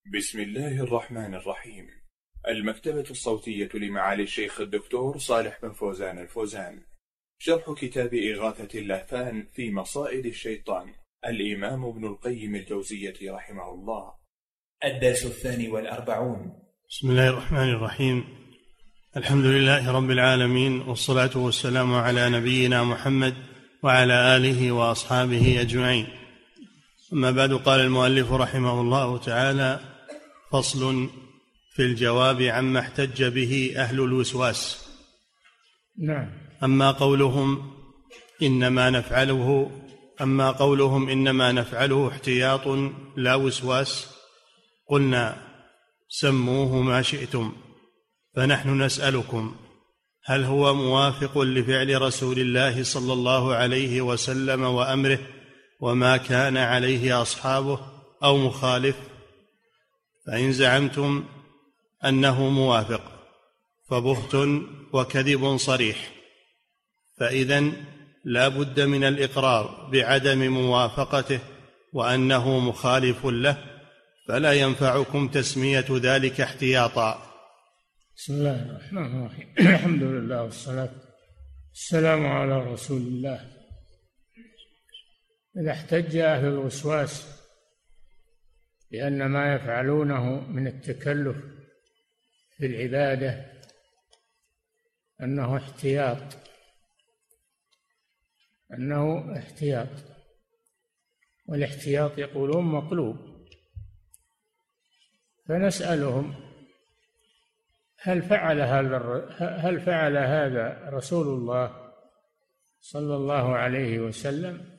بسم الله الرحمن الرحيم. المكتبة الصوتية لمعالي الشيخ الدكتور صالح بن فوزان الفوزان. شرح كتاب إغاثة اللهفان في مصائد الشيطان، الإمام ابن القيم الجوزية رحمه الله. الدرس 42. بسم الله الرحمن الرحيم. الحمد لله رب العالمين، والصلاة والسلام على نبينا محمد وعلى آله وأصحابه أجمعين. أما بعد، قال المؤلف رحمه الله تعالى: فصل في الجواب عما احتج به أهل الوسواس. نعم. أما قولهم إنما نفعله احتياط لا وسواس، قلنا: سموه ما شئتم، فنحن نسألكم: هل هو موافق لفعل رسول الله صلى الله عليه وسلم وأمره وما كان عليه أصحابه، أو مخالف؟ فإن زعمتم أنه موافق فبهت وكذب صريح، فإذن لا بد من الإقرار بعدم موافقته وأنه مخالف له، فلا ينفعكم تسمية ذلك احتياطا. بسم الله الرحمن الرحيم. الحمد لله والصلاة والسلام على رسول الله. إذا احتج أهل الوسواس بأن ما يفعلونه من التكلف في العبادة أنه احتياط، والاحتياط يقولون مطلوب، فنسألهم: هل فعل هذا رسول الله صلى الله عليه وسلم؟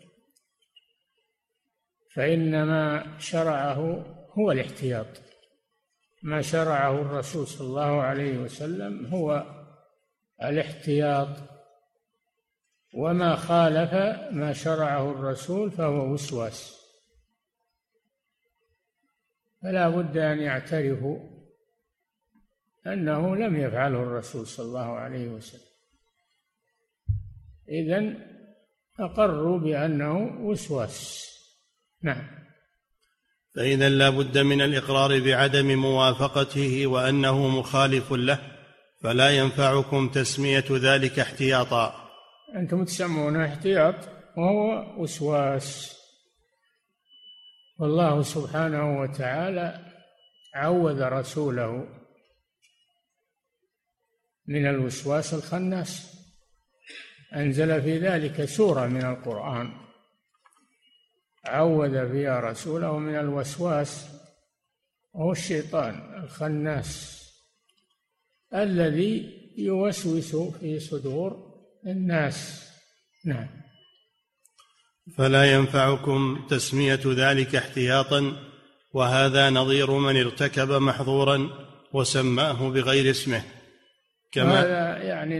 فإنما شرعه هو الاحتياط، ما شرعه الرسول صلى الله عليه وسلم هو الاحتياط، وما خالف ما شرعه الرسول فهو وسواس. فلا بد أن يعترفوا أنه لم يفعله الرسول صلى الله عليه وسلم، إذن أقروا بأنه وسواس. نعم. فإذا لا بد من الإقرار بعدم موافقته وأنه مخالف له، فلا ينفعكم تسمية ذلك احتياطا. أنتم تسمونه احتياط وهو وسواس. والله سبحانه وتعالى عوذ رسوله من الوسواس الخناس، أنزل في ذلك سورة من القرآن عوذ فيها رسوله من الوسواس، وهو الشيطان الخناس الذي يوسوس في صدور الناس. نعم. فلا ينفعكم تسمية ذلك احتياطا، وهذا نظير من ارتكب محظورا وسماه بغير اسمه، هذا يعني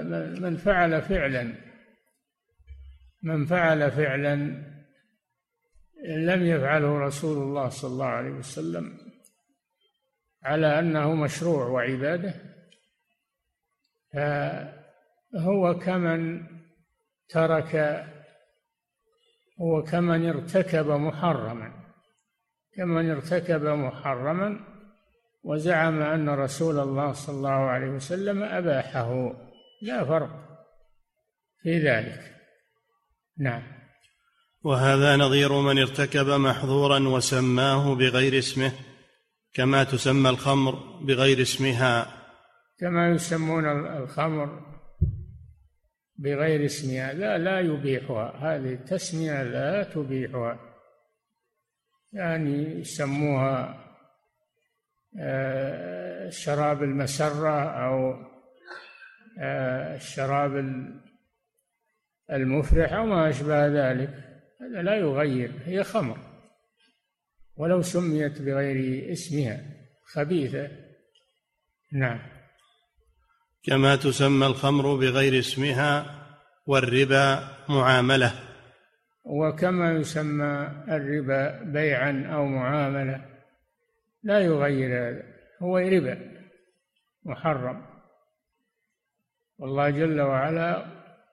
من فعل فعلا لم يفعله رسول الله صلى الله عليه وسلم على أنه مشروع وعبادة، فهو كمن ارتكب محرما وزعم أن رسول الله صلى الله عليه وسلم أباحه، لا فرق في ذلك. نعم. وهذا نظير من ارتكب محظورا وسماه بغير اسمه، كما تسمى الخمر بغير اسمها، كما يسمون الخمر بغير اسمها، لا يبيحها، هذه التسمية لا تبيحها، يعني يسموها شراب المسرة أو الشراب المفرح أو ما أشبه ذلك، هذا لا يغير، هي خمر ولو سميت بغير اسمها خبيثة. نعم. كما تسمى الخمر بغير اسمها، والربا معاملة. وكما يسمى الربا بيعا أو معاملة، لا يغير هذا، هو ربا محرم. والله جل وعلا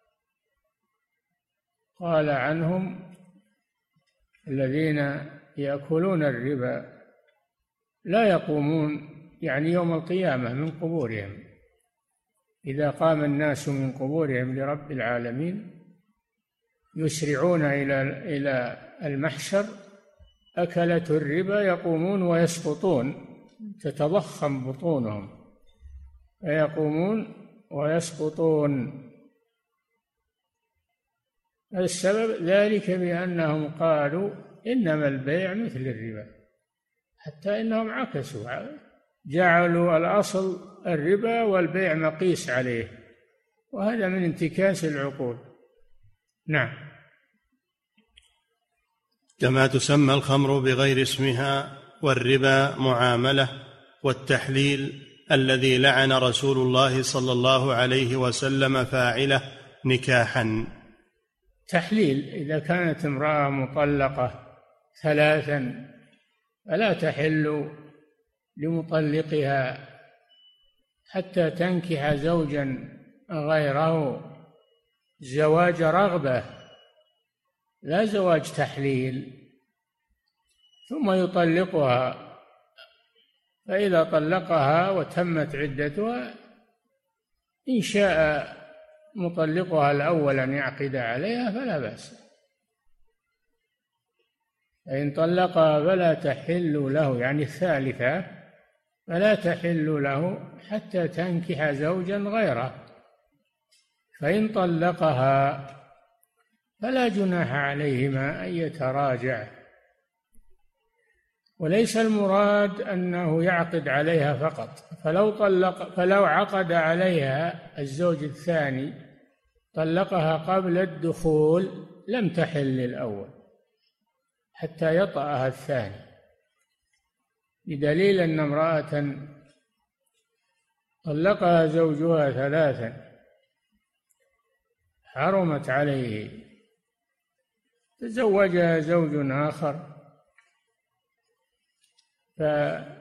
قال عنهم: الذين يأكلون الربا لا يقومون يعني يوم القيامة من قبورهم. إذا قام الناس من قبورهم لرب العالمين يسرعون إلى المحشر، أكلة الربا يقومون ويسقطون، تتضخم بطونهم فيقومون ويسقطون. السبب ذلك بأنهم قالوا إنما البيع مثل الربا، حتى إنهم عكسوا، جعلوا الأصل الربا والبيع مقيس عليه، وهذا من انتكاس العقول. نعم. كما تسمى الخمر بغير اسمها، والربا معاملة، والتحليل الذي لعن رسول الله صلى الله عليه وسلم فاعله نكاحا. تحليل: إذا كانت امرأة مطلقة 3 فلا تحل لمطلقها حتى تنكح زوجا غيره، زواج رغبة لا زواج تحليل، ثم يطلقها. فإذا طلقها وتمت عدتها إن شاء مطلقها الأول أن يعقد عليها فلا بأس، فإن طلقها فلا تحل له، يعني الثالثة فلا تحل له حتى تنكح زوجا غيره. فإن طلقها فلا جناح عليهما أن يتراجع، وليس المراد أنه يعقد عليها فقط، فلو عقد عليها الزوج الثاني طلقها قبل الدخول لم تحل الأول حتى يطأها الثاني، بدليل أن امرأة طلقها زوجها 3 حرمت عليه، تزوجها زوج آخر فلم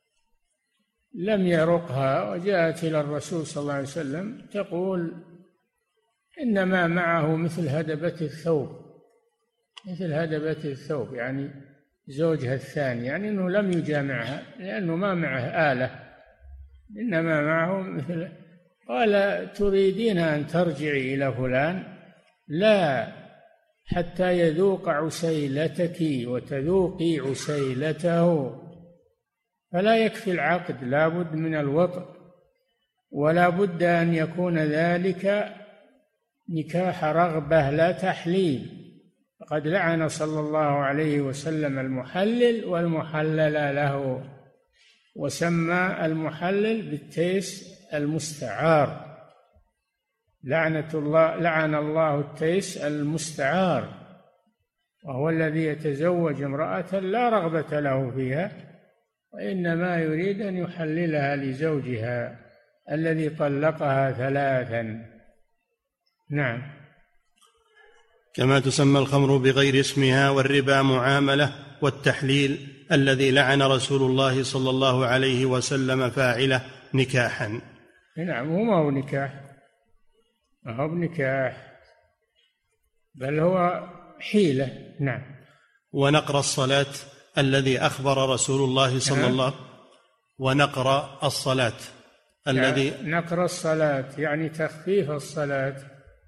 يرقها، وجاءت إلى الرسول صلى الله عليه وسلم تقول إنما معه مثل هدبة الثوب، مثل هدبة الثوب، يعني زوجها الثاني، يعني أنه لم يجامعها لأنه ما معه آلة، إنما معه مثل. قال: تريدين أن ترجعي إلى فلان؟ لا، حتى يذوق عسيلتك وتذوقي عسيلته. فلا يكفي العقد، لا بد من الوطء، ولا بد أن يكون ذلك نكاح رغبة لا تحليل. فقد لعن صلى الله عليه وسلم المحلل والمحلل له، وسمى المحلل بالتيس المستعار. لعن الله التيس المستعار، وهو الذي يتزوج امرأة لا رغبة له فيها، وإنما يريد أن يحللها لزوجها الذي طلقها 3. نعم. كما تسمى الخمر بغير اسمها، والربا معاملة، والتحليل الذي لعن رسول الله صلى الله عليه وسلم فاعله نكاحا. نعم، وما هو نكاح، ما هو بنكاح، بل هو حيلة. نعم. ونقر الصلاة الذي أخبر رسول الله صلى الله ونقر الصلاة الذي يعني نقر الصلاة يعني تخفيف الصلاة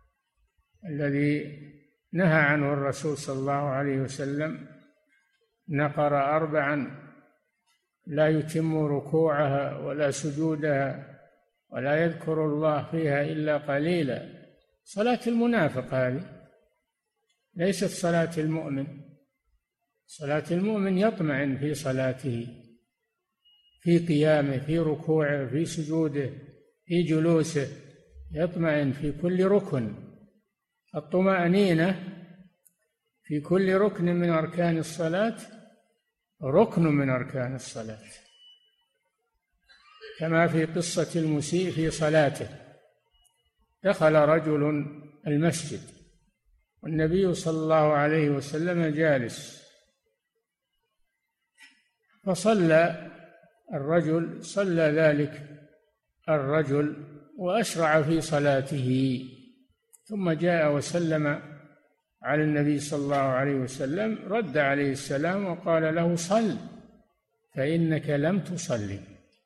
الذي نهى عنه الرسول صلى الله عليه وسلم. نقر 4 لا يتم ركوعها ولا سجودها ولا يذكر الله فيها إلا قليلا. صلاة المنافق هذه، ليست صلاة المؤمن. صلاة المؤمن يطمئن في صلاته، في قيامه، في ركوعه، في سجوده، في جلوسه، يطمئن في كل ركن. الطمأنينة في كل ركن من أركان الصلاة ركن من أركان الصلاة، كما في قصة المسيء في صلاته. دخل رجل المسجد والنبي صلى الله عليه وسلم جالس، فصلى ذلك الرجل وأشرع في صلاته، ثم جاء وسلم على النبي صلى الله عليه وسلم، رد عليه السلام وقال له: صل فإنك لم تصلي.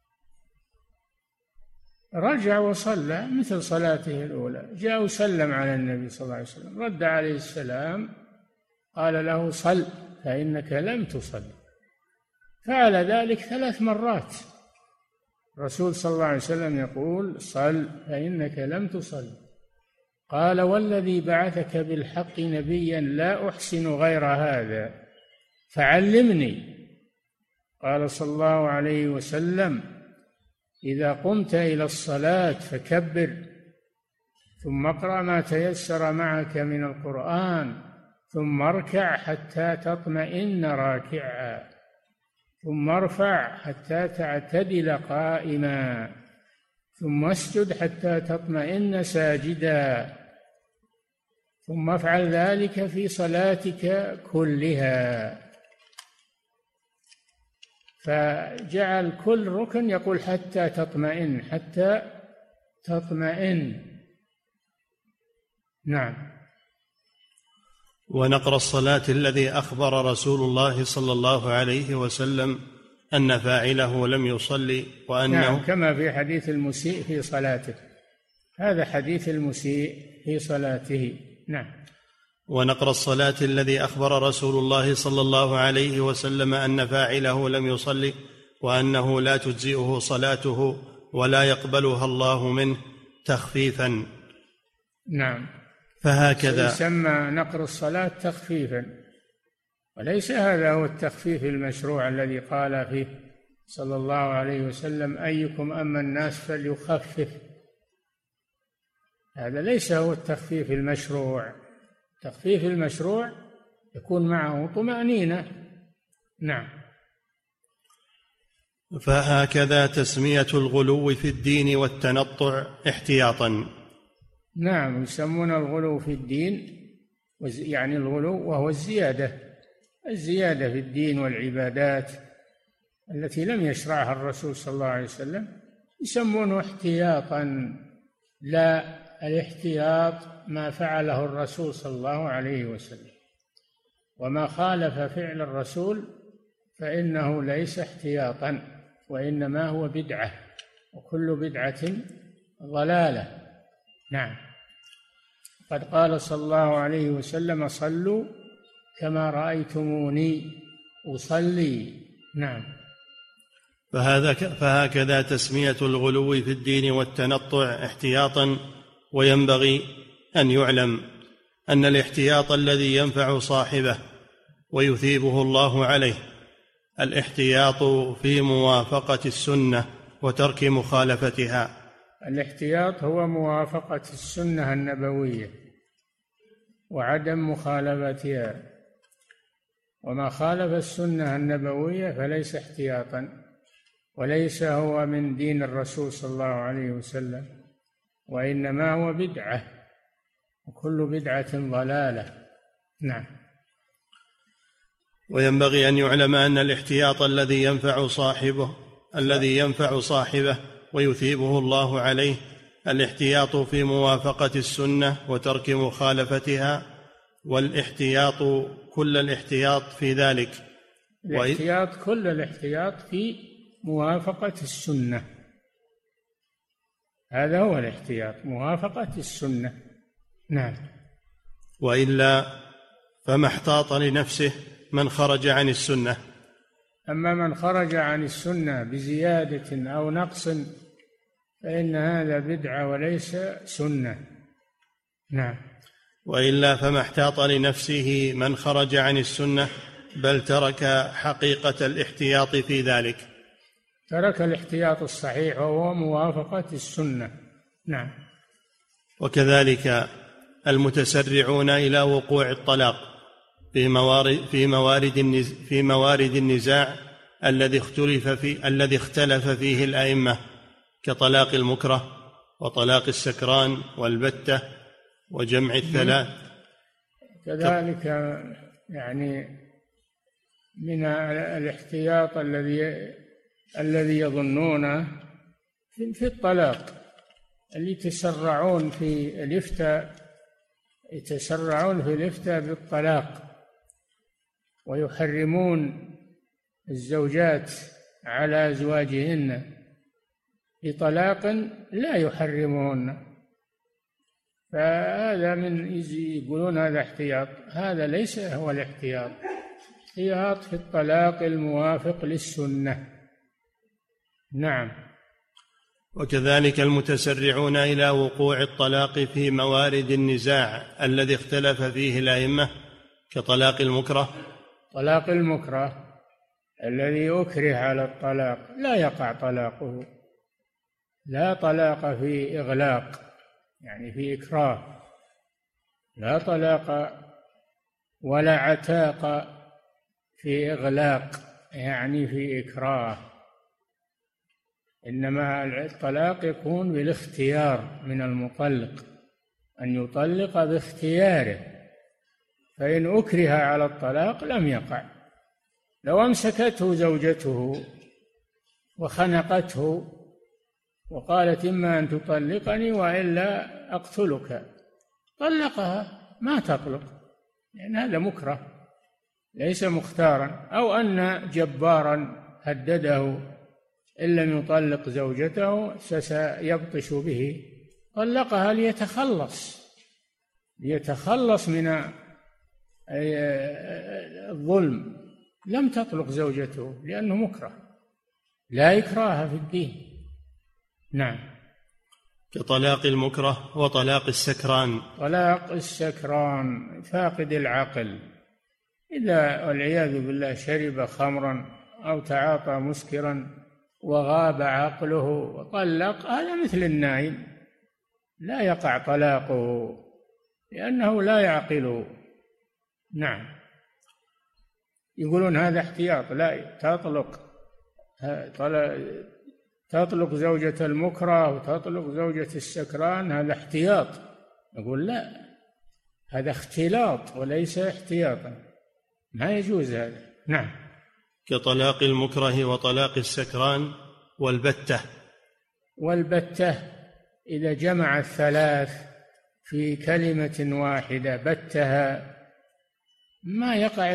رجع وصلى مثل صلاته الأولى، جاء وسلم على النبي صلى الله عليه وسلم، رد عليه السلام، قال له صل فإنك لم تصلي. فعل ذلك 3 مرات. الرسول صلى الله عليه وسلم يقول صل فإنك لم تصلي. قال والذي بعثك بالحق نبيا لا أحسن غير هذا فعلمني. قال صلى الله عليه وسلم إذا قمت إلى الصلاة فكبر، ثم اقرأ ما تيسر معك من القرآن، ثم اركع حتى تطمئن راكعا، ثم ارفع حتى تعتدل قائما، ثم اسجد حتى تطمئن ساجدا، ثم افعل ذلك في صلاتك كلها. فجعل كل ركن يقول حتى تطمئن، حتى تطمئن. نعم. ونقر الصلاة الذي أخبر رسول الله صلى الله عليه وسلم أن فاعله لم يصلي وأنه نعم، كما في حديث المسيء في صلاته، هذا حديث المسيء في صلاته. نعم. ونقر الصلاة الذي أخبر رسول الله صلى الله عليه وسلم أن فاعله لم يصلي وأنه لا تجزئه صلاته ولا يقبلها الله منه تخفيفا. نعم. فهكذا يسمى نقر الصلاة تخفيفا، وليس هذا هو التخفيف المشروع الذي قال فيه صلى الله عليه وسلم أيكم أما الناس فليخفف. هذا ليس هو التخفيف المشروع. التخفيف المشروع يكون معه طمأنينة. نعم. فهكذا تسمية الغلو في الدين والتنطع احتياطا. نعم، يسمون الغلو في الدين يعني الغلو وهو الزيادة في الدين والعبادات التي لم يشرعها الرسول صلى الله عليه وسلم، يسمونه احتياطا. لا، الاحتياط ما فعله الرسول صلى الله عليه وسلم، وما خالف فعل الرسول فإنه ليس احتياطا، وإنما هو بدعة، وكل بدعة ضلالة. نعم. قد قال صلى الله عليه وسلم صلوا كما رأيتموني أصلي. نعم. فهكذا تسمية الغلو في الدين والتنطع احتياطا. وينبغي أن يعلم أن الاحتياط الذي ينفع صاحبه ويثيبه الله عليه الاحتياط في موافقة السنة وترك مخالفتها. الاحتياط هو موافقة السنة النبوية وعدم مخالفتها، وما خالف السنة النبوية فليس احتياطا، وليس هو من دين الرسول صلى الله عليه وسلم، وإنما هو بدعة، وكل بدعة ضلالة. نعم. وينبغي أن يعلم أن الاحتياط الذي ينفع صاحبه ويثيبه الله عليه الاحتياط في موافقة السنة وترك مخالفتها، والاحتياط كل الاحتياط في ذلك. كل الاحتياط في موافقة السنة، هذا هو الاحتياط، موافقة السنة. نعم. وإلا فما احتاط لنفسه من خرج عن السنة. أما من خرج عن السنة بزيادة أو نقص فإن هذا بدعة وليس سنة. نعم. وإلا فما احتاط لنفسه من خرج عن السنة، بل ترك حقيقة الاحتياط في ذلك، ترك الاحتياط الصحيح وهو موافقة السنة. نعم. وكذلك المتسرعون إلى وقوع الطلاق في موارد النزاع الذي اختلف فيه الأئمة، كطلاق المكره وطلاق السكران والبتة وجمع الثلاث. كذلك يعني من الاحتياط الذي يظنونه في الطلاق، اللي يتسرعون في الإفتاء بالطلاق، ويحرمون الزوجات على أزواجهن بطلاق لا يحرمهن. فهذا يقولون هذا احتياط، هذا ليس هو الاحتياط. احتياط في الطلاق الموافق للسنة. نعم. وكذلك المتسرعون إلى وقوع الطلاق في موارد النزاع الذي اختلف فيه الأئمة كطلاق المكره. طلاق المكره الذي أكره على الطلاق لا يقع طلاقه، لا طلاق في إغلاق يعني في إكراه، لا طلاق ولا عتاق في إغلاق يعني في إكراه، إنما الطلاق يكون بالاختيار من المطلق، أن يطلق باختياره. فإن أكره على الطلاق لم يقع. لو أمسكته زوجته وخنقته وقالت إما أن تطلقني وإلا أقتلك، طلقها ما تطلق، لأن هذا مكره ليس مختارا. أو أن جبارا هدده إن لم يطلق زوجته سيبطش به، طلقها ليتخلص من الظلم. لم تطلق زوجته لأنه مكره، لا إكراه في الدين. نعم. كطلاق المكره وطلاق السكران. طلاق السكران فاقد العقل، إذا والعياذ بالله شرب خمرا أو تعاطى مسكرا وغاب عقله وطلق، هذا مثل النائم لا يقع طلاقه لأنه لا يعقل. نعم. يقولون هذا احتياط، لا تطلق زوجة المكره وتطلق زوجة السكران، هذا احتياط. نقول لا، هذا اختلاط وليس احتياطا، ما يجوز هذا. نعم. كطلاق المكره وطلاق السكران والبتة إذا جمع الثلاث في كلمة واحدة بتها ما يقع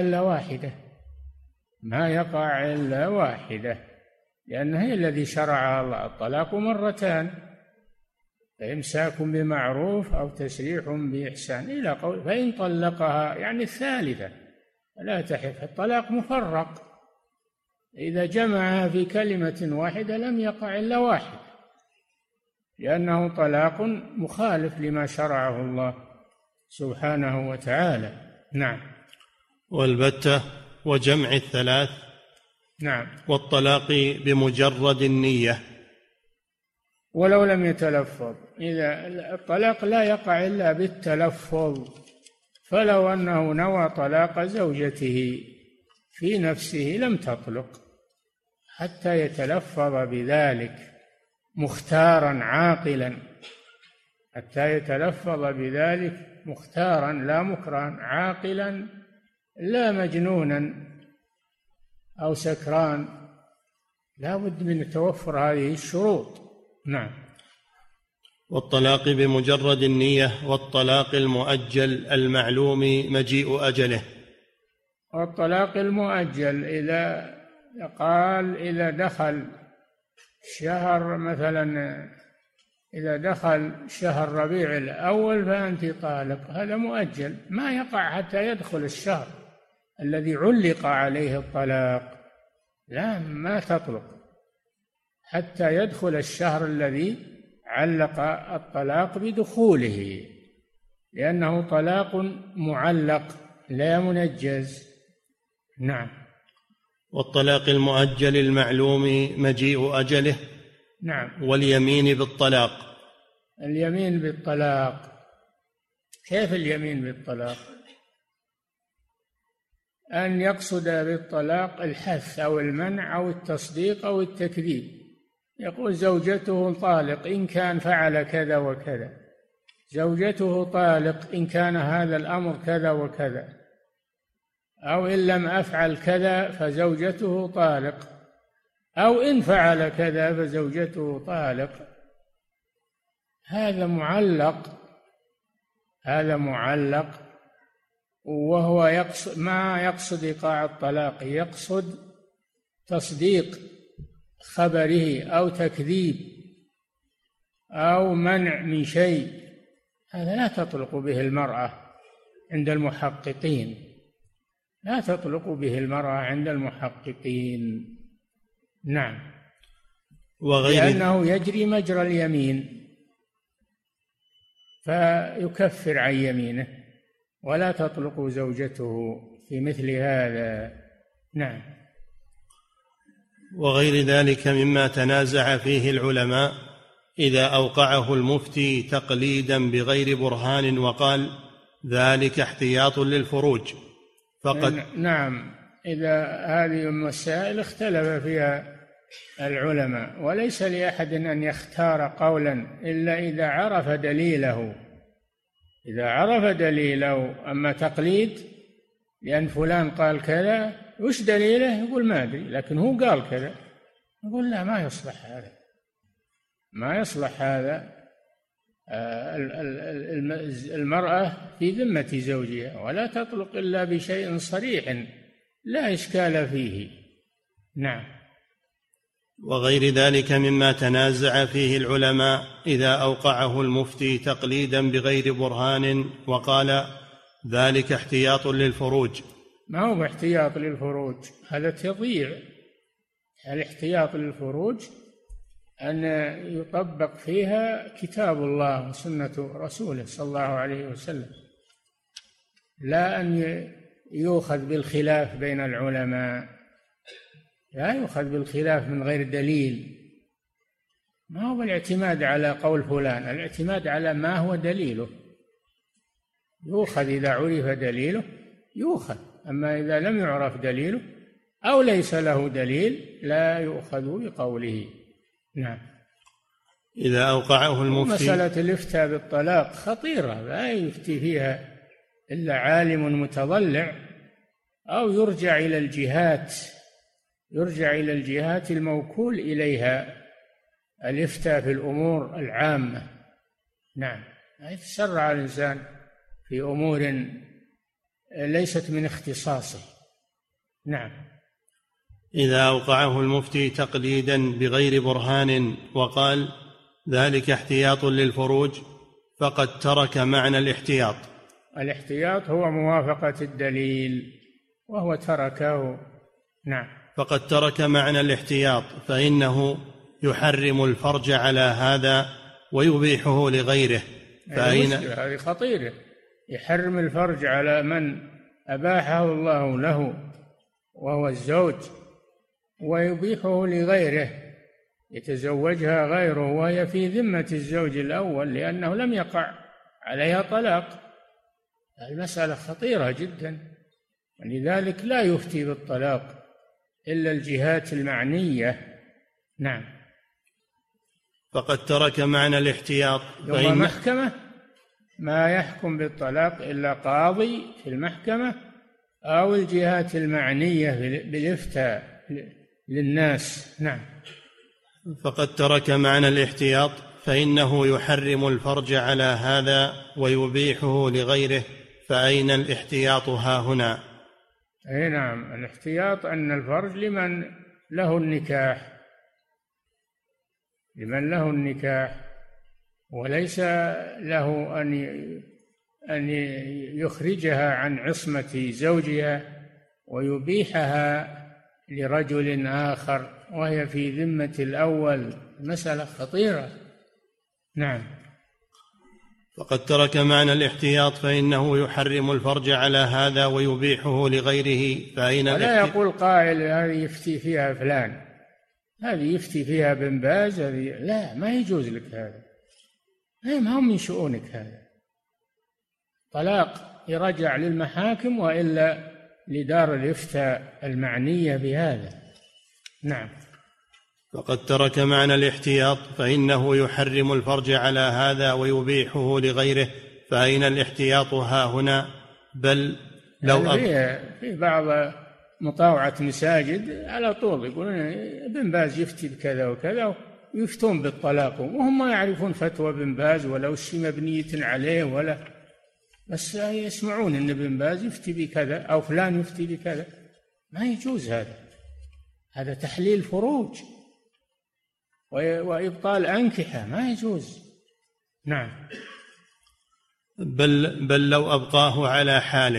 إلا واحدة، لأنها هي الذي شرعها الله. الطلاق مرتان، فإمساك بمعروف أو تسريح بإحسان إلى قول، فإن طلقها يعني الثالثة لا تحف. الطلاق مفرق، إذا جمعها في كلمة واحدة لم يقع إلا واحد، لأنه طلاق مخالف لما شرعه الله سبحانه وتعالى. نعم. والبتة وجمع الثلاث. نعم. والطلاق بمجرد النية ولو لم يتلفظ. إذا الطلاق لا يقع إلا بالتلفظ، فلو أنه نوى طلاق زوجته في نفسه لم تطلق حتى يتلفظ بذلك مختارا عاقلا، حتى يتلفظ بذلك مختارا لا مكرها، عاقلا لا مجنونا أو سكران، لا بد من توفر هذه الشروط. نعم. والطلاق بمجرد النية والطلاق المؤجل المعلوم مجيء أجله. والطلاق المؤجل إذا دخل شهر، مثلا إذا دخل شهر ربيع الأول فأنت طالق، هذا مؤجل ما يقع حتى يدخل الشهر الذي علق عليه الطلاق، لا ما تطلق حتى يدخل الشهر الذي علق الطلاق بدخوله، لأنه طلاق معلق لا منجز. نعم. والطلاق المؤجل المعلوم مجيء أجله. نعم. واليمين بالطلاق. اليمين بالطلاق، كيف اليمين بالطلاق؟ أن يقصد بالطلاق الحث أو المنع أو التصديق أو التكذيب، يقول زوجته طالق إن كان فعل كذا وكذا، زوجته طالق إن كان هذا الأمر كذا وكذا، أو إن لم أفعل كذا فزوجته طالق، أو إن فعل كذا فزوجته طالق. هذا معلق، وهو ما يقصد إيقاع الطلاق، يقصد تصديق خبره أو تكذيب أو منع من شيء، هذا لا تطلق به المرأة عند المحققين، لا تطلق به المرأة عند المحققين. نعم، لأنه يجري مجرى اليمين فيكفر عن يمينه، ولا تطلق زوجته في مثل هذا. نعم. وغير ذلك مما تنازع فيه العلماء إذا أوقعه المفتي تقليدا بغير برهان وقال ذلك احتياط للفروج فقد. نعم، إذا هذه المسائل اختلف فيها العلماء، وليس لأحد أن يختار قولا إلا إذا عرف دليله، إذا عرف دليله. أما تقليد لأن فلان قال كذا، وش دليله؟ يقول ما أدري، لكن هو قال كذا، يقول لا، ما يصلح هذا، ما يصلح هذا. المرأة في ذمة زوجها، ولا تطلق إلا بشيء صريح لا إشكال فيه. نعم. وغير ذلك مما تنازع فيه العلماء إذا أوقعه المفتي تقليدا بغير برهان وقال ذلك احتياط للفروج. ما هو احتياط للفروج، هذا تضييع. الاحتياط للفروج أن يطبق فيها كتاب الله وسنة رسوله صلى الله عليه وسلم، لا أن يؤخذ بالخلاف بين العلماء، لا يؤخذ بالخلاف من غير دليل. ما هو الاعتماد على قول فلان، الاعتماد على ما هو دليله، يؤخذ إذا عرف دليله يؤخذ، أما إذا لم يعرف دليله أو ليس له دليل لا يؤخذ بقوله. نعم. إذا أوقعه المفتي. مسألة الإفتاء بالطلاق خطيرة، لا يفتي فيها إلا عالم متضلع، أو يرجع إلى الجهات الموكول إليها الإفتاء في الأمور العامة. نعم، لا يتسرع الإنسان في أمور ليست من اختصاصه. نعم. إذا أوقعه المفتي تقليدا بغير برهان وقال ذلك احتياط للفروج فقد ترك معنى الاحتياط. الاحتياط هو موافقة الدليل، وهو تركه. نعم. فقد ترك معنى الاحتياط، فإنه يحرم الفرج على هذا ويبيحه لغيره. هذه خطيرة، يحرم الفرج على من أباحه الله له وهو الزوج، ويبيحه لغيره، يتزوجها غيره وهي في ذمة الزوج الأول لأنه لم يقع عليها طلاق. المسألة خطيرة جدا، ولذلك لا يفتي بالطلاق إلا الجهات المعنية. نعم. فقد ترك معنى الاحتياط، فإن محكمة ما يحكم بالطلاق إلا قاضي في المحكمة أو الجهات المعنية بالإفتاء للناس. نعم. فقد ترك معنى الاحتياط، فإنه يحرم الفرج على هذا ويبيحه لغيره، فأين الاحتياط ها هنا؟ أي نعم، الاحتياط أن الفرج لمن له النكاح، لمن له النكاح، وليس له أن يخرجها عن عصمة زوجها ويبيحها لرجل آخر وهي في ذمة الأول. مسألة خطيرة. نعم. فقد ترك معنى الاحتياط، فإنه يحرم الفرج على هذا ويبيحه لغيره، فأين ولا يقول قائل هذه يفتي فيها فلان، هذه يفتي فيها بن باز، هذه لا، ما يجوز لك هذا، ما هو من شؤونك هذا. طلاق يرجع للمحاكم وإلا لدار الإفتاء المعنية بهذا. نعم. فقد ترك معنى الاحتياط، فإنه يحرم الفرج على هذا ويبيحه لغيره، فأين الاحتياط ها هنا؟ بل لو في بعض مطاوعة مساجد على طول يقولون ابن باز يفتي بكذا وكذا ويفتون بالطلاق، وهم ما يعرفون فتوى ابن باز ولا وش مبنية عليه، ولا بس يسمعون ان ابن باز يفتي بكذا او فلان يفتي بكذا. ما يجوز هذا تحليل فروج، وإبطال أنكحة ما يجوز. نعم. بل لو أبقاه على حاله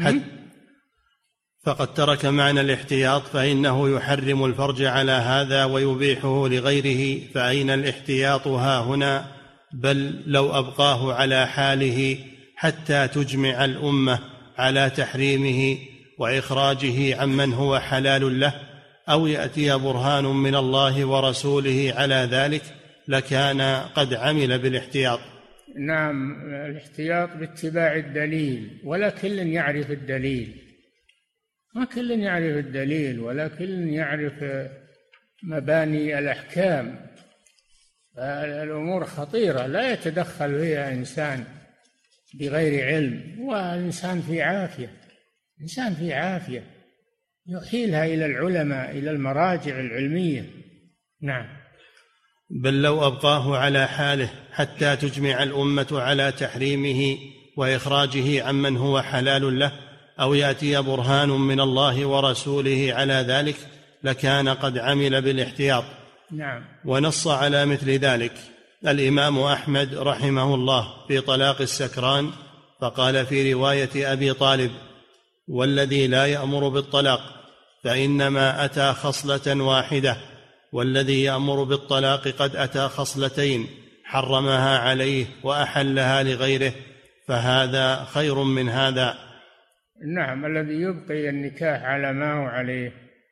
فقد ترك معنى الاحتياط، فإنه يحرم الفرج على هذا ويبيحه لغيره، فأين الاحتياط ها هنا؟ بل لو أبقاه على حاله حتى تجمع الأمة على تحريمه وإخراجه عمن هو حلال له، أو يأتي برهان من الله ورسوله على ذلك، لكان قد عمل بالاحتياط. نعم، الاحتياط باتباع الدليل، ولا كل يعرف الدليل، ما كل يعرف الدليل، ولا كل يعرف مباني الأحكام. الأمور خطيرة لا يتدخل فيها إنسان بغير علم، والإنسان في عافية، إنسان في عافية يحيلها إلى العلماء، إلى المراجع العلمية. نعم. بل لو أبقاه على حاله حتى تجمع الأمة على تحريمه وإخراجه عمن هو حلال له، أو يأتي برهان من الله ورسوله على ذلك، لكان قد عمل بالاحتياط. نعم. ونص على مثل ذلك الإمام أحمد رحمه الله في طلاق السكران، فقال في رواية أبي طالب: والذي لا يأمر بالطلاق فإنما أتى خصلة واحدة، والذي يأمر بالطلاق قد أتى خصلتين حرمها عليه وأحلها لغيره، فهذا خير من هذا. نعم، الذي يبقي النكاح على ما هو عليه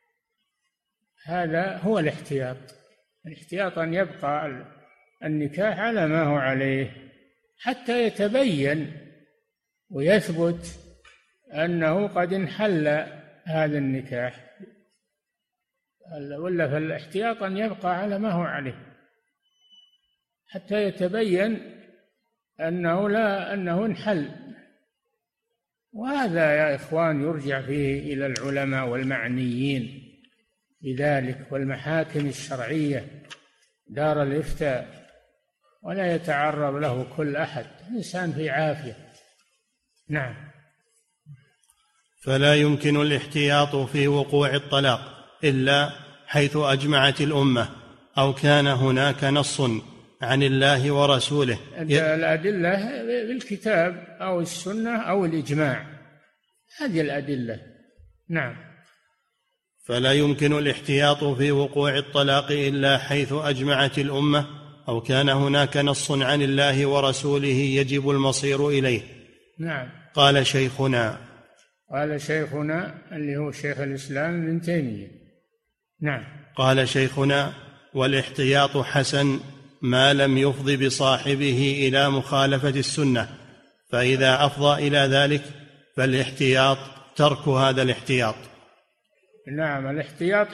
هذا هو الاحتياط. الاحتياط أن يبقى النكاح على ما هو عليه حتى يتبين ويثبت أنه قد انحل هذا النكاح، ولا فالاحتياط أن يبقى على ما هو عليه حتى يتبين أنه انحل. وهذا يا إخوان يرجع فيه إلى العلماء والمعنيين بذلك والمحاكم الشرعية، دار الإفتاء، ولا يتعرض له كل أحد، إنسان في عافية. نعم. فلا يمكن الاحتياط في وقوع الطلاق إلا حيث أجمعت الأمة أو كان هناك نص عن الله ورسوله. الأدلة بالكتاب أو السنة أو الإجماع، هذه الأدلة. نعم. فلا يمكن الاحتياط في وقوع الطلاق إلا حيث أجمعت الأمة أو كان هناك نص عن الله ورسوله يجب المصير إليه. نعم. قال شيخنا اللي هو شيخ الإسلام ابن تيمية. نعم. قال شيخنا: والاحتياط حسن ما لم يفض بصاحبه إلى مخالفة السنة، فإذا أفضى إلى ذلك فالاحتياط ترك هذا الاحتياط. نعم، الاحتياط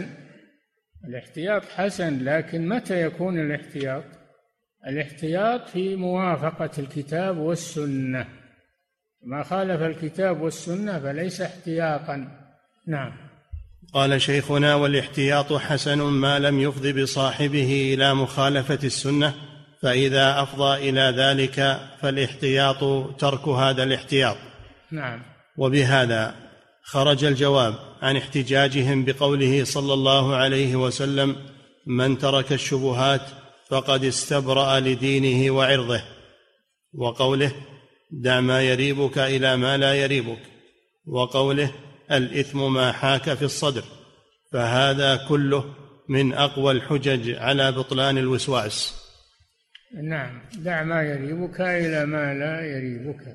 حسن، لكن متى يكون الاحتياط؟ الاحتياط في موافقة الكتاب والسنة، ما خالف الكتاب والسنة فليس احتياطا. نعم. قال شيخنا: والاحتياط حسن ما لم يفض بصاحبه إلى مخالفة السنة، فإذا أفضى إلى ذلك فالاحتياط ترك هذا الاحتياط. نعم. وبهذا خرج الجواب عن احتجاجهم بقوله صلى الله عليه وسلم: من ترك الشبهات فقد استبرأ لدينه وعرضه، وقوله: دع ما يريبك إلى ما لا يريبك، وقوله: الإثم ما حاك في الصدر، فهذا كله من أقوى الحجج على بطلان الوسواس. نعم، دع ما يريبك إلى ما لا يريبك،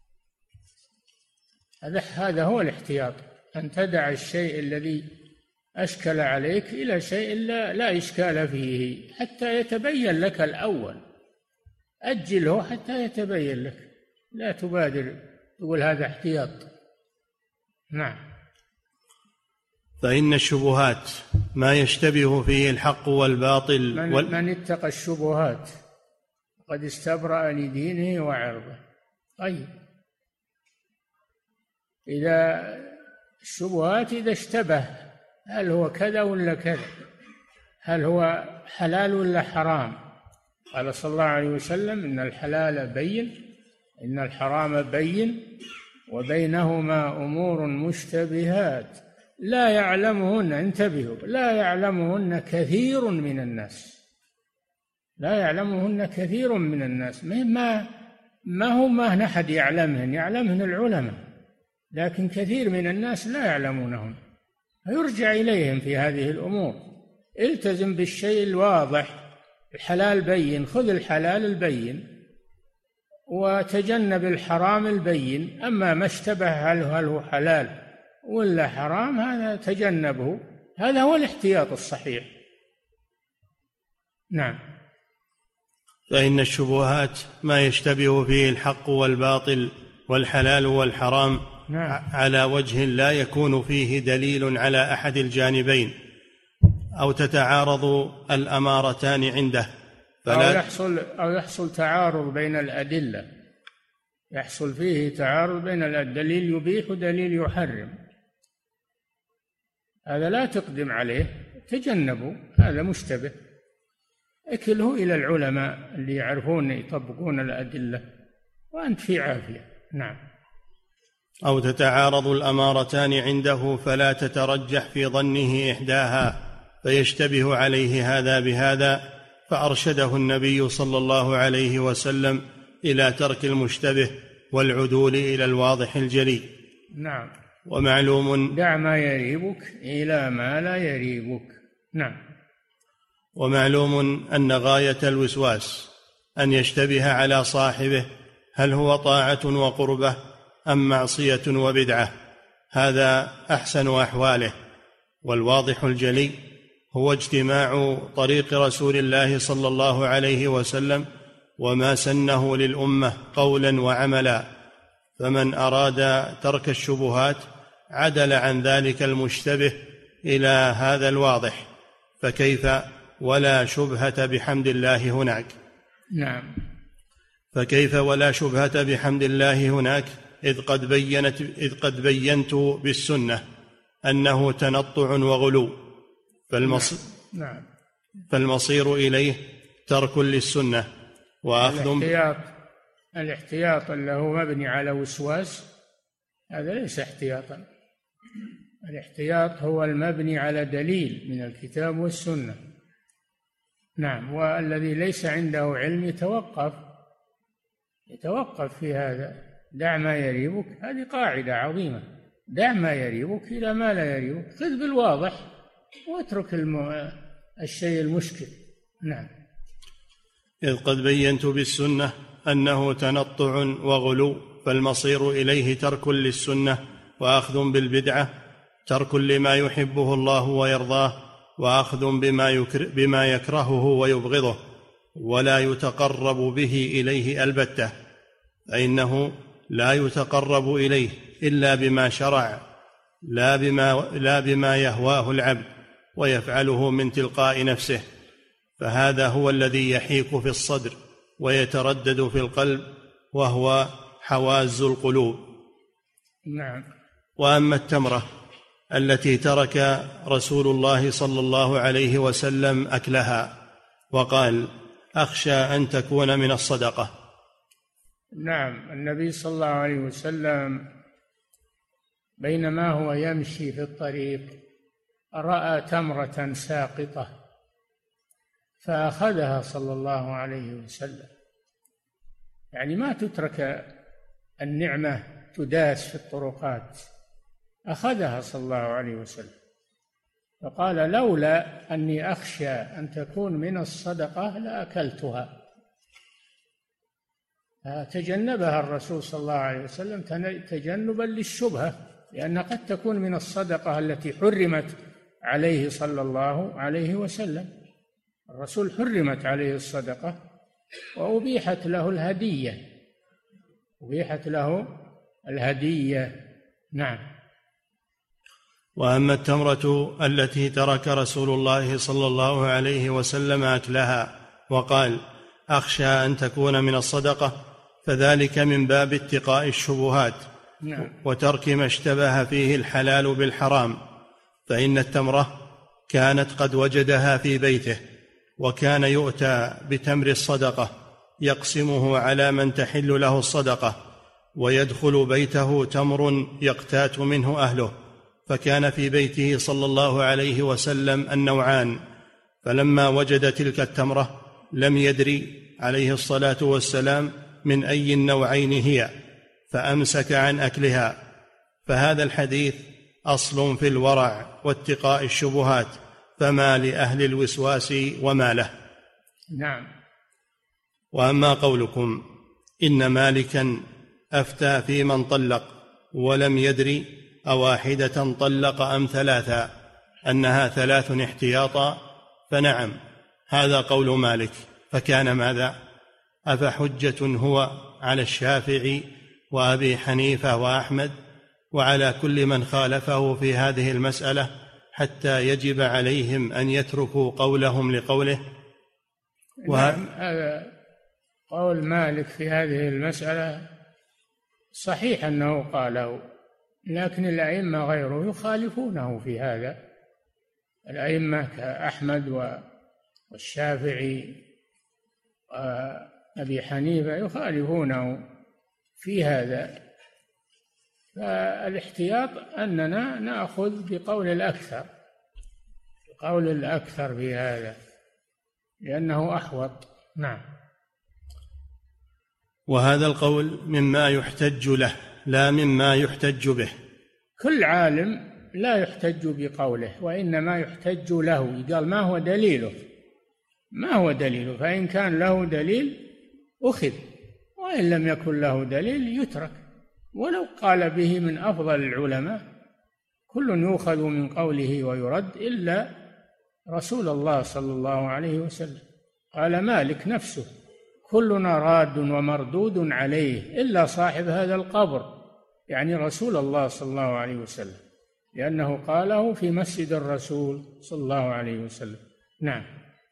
هذا هو الاحتياط، أن تدع الشيء الذي أشكل عليك إلى شيء لا إشكال فيه حتى يتبين لك الأول، أجله حتى يتبين لك، لا تبادر تقول هذا احتياط. نعم. فإن الشبهات ما يشتبه فيه الحق والباطل. من اتقى الشبهات قد استبرأ لدينه وعرضه. طيب، إذا الشبهات إذا اشتبه، هل هو كذا ولا كذا، هل هو حلال ولا حرام؟ قال صلى الله عليه وسلم: إن الحلال بين إن الحرام بين وبينهما أمور مشتبهات لا يعلمهن، انتبهوا، لا يعلمهن كثير من الناس، لا يعلمهن كثير من الناس، ما أحد يعلمهن العلماء، لكن كثير من الناس لا يعلمونهن، فيرجع إليهم في هذه الأمور. التزم بالشيء الواضح، الحلال بين، خذ الحلال البين وتجنب الحرام البين. أما ما اشتبه هل هو حلال ولا حرام، هذا تجنبه، هذا هو الاحتياط الصحيح. نعم. فإن الشبهات ما يشتبه فيه الحق والباطل والحلال والحرام، نعم، على وجه لا يكون فيه دليل على أحد الجانبين، أو تتعارض الأمارتان عنده، أو يحصل تعارض بين الأدلة، يحصل فيه تعارض بين الدليل يبيح ودليل يحرم، هذا لا تقدم عليه، تجنبوا، هذا مشتبه، اكله إلى العلماء اللي يعرفون يطبقون الأدلة، وأنت في عافية. نعم. أو تتعارض الأمارتان عنده فلا تترجح في ظنه إحداها فيشتبه عليه هذا بهذا، فأرشده النبي صلى الله عليه وسلم إلى ترك المشتبه والعدول إلى الواضح الجلي. نعم. ومعلوم دع ما يريبك إلى ما لا يريبك. نعم. ومعلوم أن غاية الوسواس أن يشتبه على صاحبه هل هو طاعة وقربة أم معصية وبدعة، هذا أحسن أحواله. والواضح الجلي هو اجتماع طريق رسول الله صلى الله عليه وسلم وما سنه للأمة قولا وعملا، فمن أراد ترك الشبهات عدل عن ذلك المشتبه إلى هذا الواضح، فكيف ولا شبهة بحمد الله هناك. نعم. فكيف ولا شبهة بحمد الله هناك، إذ قد بينت بالسنة أنه تنطع وغلو، نعم. فالمصير إليه ترك للسنة وأخذ الاحتياط اللي هو مبني على وسواس، هذا ليس احتياطا. الاحتياط هو المبني على دليل من الكتاب والسنة. نعم. والذي ليس عنده علم يتوقف في هذا. دع ما يريبك، هذه قاعدة عظيمة، دع ما يريبك إلى ما لا يريبك، خذ بالواضح واترك الشيء المشكل. نعم. إذ قد بينت بالسنة أنه تنطع وغلو، فالمصير إليه ترك للسنة وأخذ بالبدعة، ترك لما يحبه الله ويرضاه وأخذ بما يكرهه ويبغضه، ولا يتقرب به إليه البتة، فإنه لا يتقرب إليه إلا بما شرع، لا بما يهواه العبد ويفعله من تلقاء نفسه، فهذا هو الذي يحيك في الصدر ويتردد في القلب، وهو حواز القلوب. نعم. وأما التمرة التي ترك رسول الله صلى الله عليه وسلم أكلها وقال أخشى أن تكون من الصدقة. نعم. النبي صلى الله عليه وسلم بينما هو يمشي في الطريق رأى تمرة ساقطة فأخذها صلى الله عليه وسلم، يعني ما تترك النعمة تداس في الطرقات، أخذها صلى الله عليه وسلم فقال لولا أني أخشى أن تكون من الصدقة لأكلتها، تجنبها الرسول صلى الله عليه وسلم تجنبا للشبهة، لأن قد تكون من الصدقة التي حرمت عليه صلى الله عليه وسلم. الرسول حرمت عليه الصدقة وأبيحت له الهدية. نعم. وأما التمرة التي ترك رسول الله صلى الله عليه وسلم أكلها وقال أخشى أن تكون من الصدقة، فذلك من باب اتقاء الشبهات. نعم. وترك ما اشتبه فيه الحلال بالحرام، فإن التمرة كانت قد وجدها في بيته، وكان يؤتى بتمر الصدقة يقسمه على من تحل له الصدقة، ويدخل بيته تمر يقتات منه أهله، فكان في بيته صلى الله عليه وسلم النوعان، فلما وجد تلك التمرة لم يدري عليه الصلاة والسلام من أي النوعين هي، فأمسك عن أكلها. فهذا الحديث أصل في الورع واتقاء الشبهات، فما لأهل الوسواس وما له. نعم. وأما قولكم إن مالكا أفتى في من طلق ولم يدري أواحدة طلق أم ثلاثا أنها 3 احتياطا، فنعم هذا قول مالك، فكان ماذا؟ أفحجة هو على الشافعي وأبي حنيفة وأحمد وعلى كل من خالفه في هذه المسألة حتى يجب عليهم أن يتركوا قولهم لقوله؟ نعم، هذا قول مالك في هذه المسألة صحيح أنه قاله، لكن الأئمة غيره يخالفونه في هذا. الأئمة كأحمد والشافعي وأبي حنيفة يخالفونه في هذا. فالاحتياط أننا نأخذ بقول الأكثر، في هذا، لأنه أحوط. نعم. وهذا القول مما يحتج له لا مما يحتج به. كل عالم لا يحتج بقوله، وإنما يحتج له. قال ما هو دليله، فإن كان له دليل أخذ، وإن لم يكن له دليل يترك. ولو قال به من أفضل العلماء، كل يؤخذ من قوله ويرد إلا رسول الله صلى الله عليه وسلم. قال مالك نفسه: كلنا راد ومردود عليه إلا صاحب هذا القبر، يعني رسول الله صلى الله عليه وسلم، لأنه قاله في مسجد الرسول صلى الله عليه وسلم. نعم.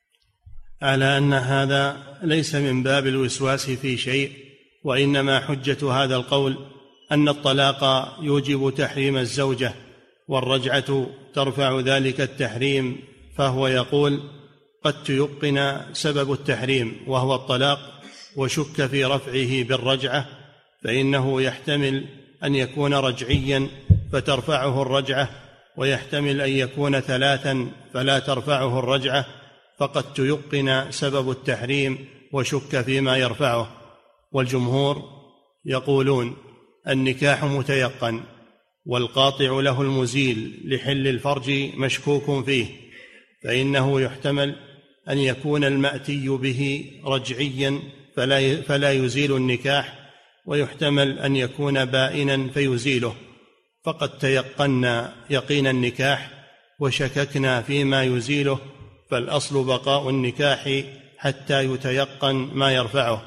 على أن هذا ليس من باب الوسواس في شيء، وإنما حجة هذا القول أن الطلاق يوجب تحريم الزوجة، والرجعة ترفع ذلك التحريم، فهو يقول: قد تيقن سبب التحريم وهو الطلاق وشك في رفعه بالرجعة، فإنه يحتمل أن يكون رجعيا فترفعه الرجعة، ويحتمل أن يكون 3 فلا ترفعه الرجعة، فقد تيقن سبب التحريم وشك فيما يرفعه. والجمهور يقولون النكاح متيقن، والقاطع له المزيل لحل الفرج مشكوك فيه، فإنه يحتمل أن يكون المأتي به رجعيا فلا يزيل النكاح، ويحتمل أن يكون بائنا فيزيله، فقد تيقنا يقين النكاح وشككنا فيما يزيله، فالأصل بقاء النكاح حتى يتيقن ما يرفعه.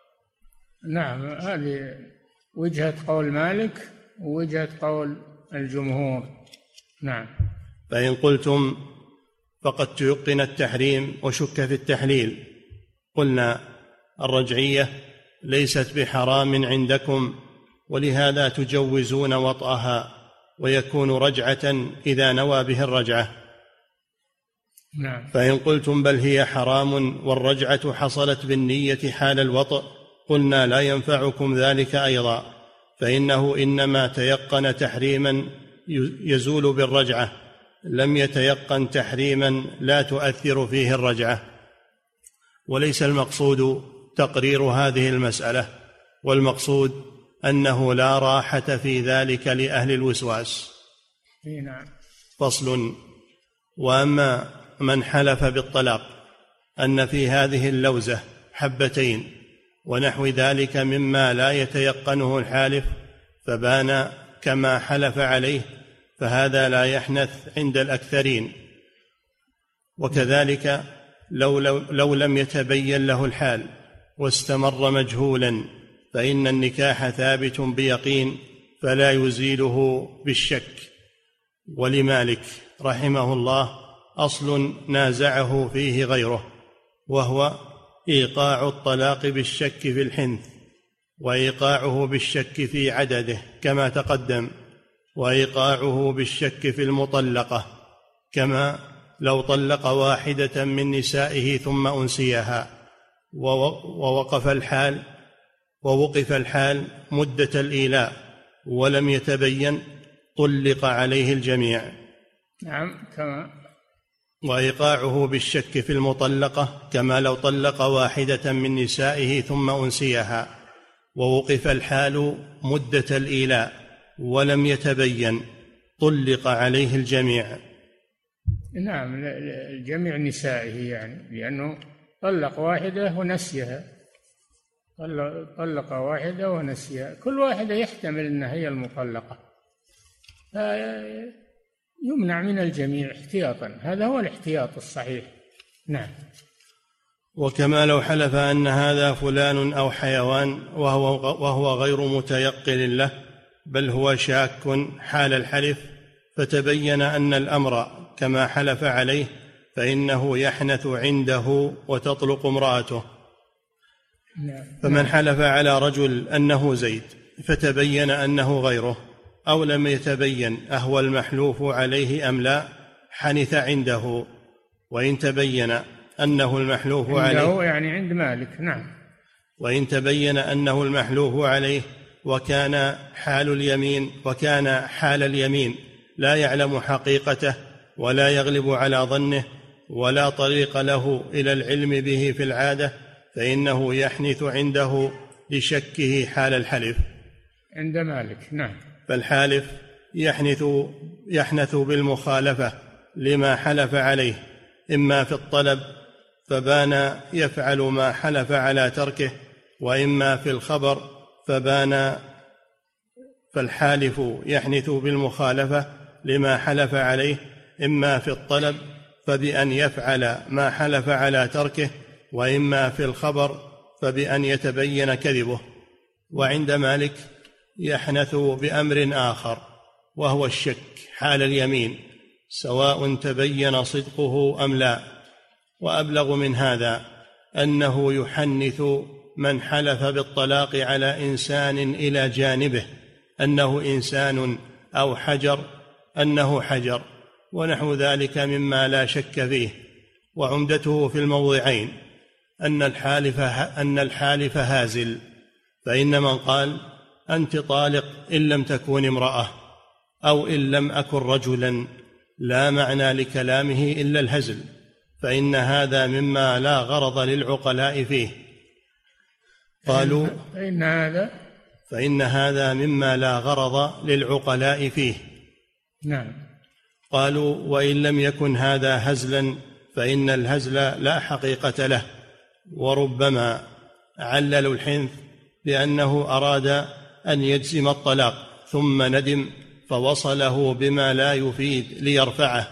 نعم، هذه وجهة قول مالك ووجهة قول الجمهور. نعم. فإن قلتم فقد تيقن التحريم وشك في التحليل، قلنا الرجعية ليست بحرام عندكم، ولهذا تجوزون وطئها، ويكون رجعة إذا نوى به الرجعة. نعم. فإن قلتم بل هي حرام والرجعة حصلت بالنية حال الوطئ، قلنا لا ينفعكم ذلك أيضا، فإنه إنما تيقن تحريما يزول بالرجعة، لم يتيقن تحريما لا تؤثر فيه الرجعة. وليس المقصود تقرير هذه المسألة، والمقصود أنه لا راحة في ذلك لأهل الوسواس. نعم. فصل. وأما من حلف بالطلاق أن في هذه اللوزة 2 ونحو ذلك مما لا يتيقنه الحالف فبان كما حلف عليه، فهذا لا يحنث عند الأكثرين. وكذلك لو لم يتبين له الحال واستمر مجهولا، فإن النكاح ثابت بيقين فلا يزيله بالشك. ولمالك رحمه الله أصل نازعه فيه غيره، وهو إيقاع الطلاق بالشك في الحنث، وإيقاعه بالشك في عدده كما تقدم، وإيقاعه بالشك في المطلقة، كما لو طلق واحدة من نسائه ثم أنسيها ووقف الحال مدة الإيلاء ولم يتبين طلق عليه الجميع. نعم كما. وإيقاعه بالشك في المطلقة كما لو طلق واحدة من نسائه ثم أنسيها ووقف الحال مدة الإيلاء ولم يتبين طلق عليه الجميع. نعم الجميع نسائه يعني، لأنه طلق واحدة ونسيها، طلق واحدة ونسيها، كل واحدة يحتمل أنها هي المطلقة، يمنع من الجميع احتياطا، هذا هو الاحتياط الصحيح. نعم. وكما لو حلف أن هذا فلان أو حيوان وهو غير متيقن له بل هو شاك حال الحلف فتبين أن الأمر كما حلف عليه فإنه يحنث عنده وتطلق امرأته. فمن حلف على رجل أنه زيد فتبين أنه غيره أو لم يتبين أهو المحلوف عليه أم لا حنث عنده، وإن تبين أنه المحلوف عليه يعني عند مالك. نعم. وإن تبين أنه المحلوف عليه وكان حال اليمين لا يعلم حقيقته ولا يغلب على ظنه ولا طريق له إلى العلم به في العادة فإنه يحنث عنده لشكه حال الحلف عند مالك. نعم. فالحالف يحنث بالمخالفة لما حلف عليه إما في الطلب فبان يفعل ما حلف على تركه، وإما في الخبر فالحالف يحنث بالمخالفة لما حلف عليه إما في الطلب فبأن يفعل ما حلف على تركه، وإما في الخبر فبأن يتبين كذبه. وعند مالك يحنث بأمر آخر وهو الشك حال اليمين سواء تبين صدقه أم لا. وأبلغ من هذا أنه يحنث من حلف بالطلاق على إنسان إلى جانبه أنه إنسان أو حجر أنه حجر ونحو ذلك مما لا شك فيه. وعمدته في الموضعين أن الحالف هازل، فإن من قال أنت طالق إن لم تكن امرأة أو إن لم أكن رجلا لا معنى لكلامه إلا الهزل، فإن هذا مما لا غرض للعقلاء فيه. قالوا فإن هذا مما لا غرض للعقلاء فيه. نعم. قالوا وإن لم يكن هذا هزلا فإن الهزل لا حقيقة له. وربما عللوا الحنث بأنه أراد أن يجزم الطلاق ثم ندم فوصله بما لا يفيد ليرفعه.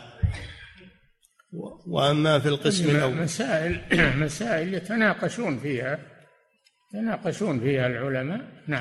وأما في القسم الأول مسائل يتناقشون فيها العلماء. نعم.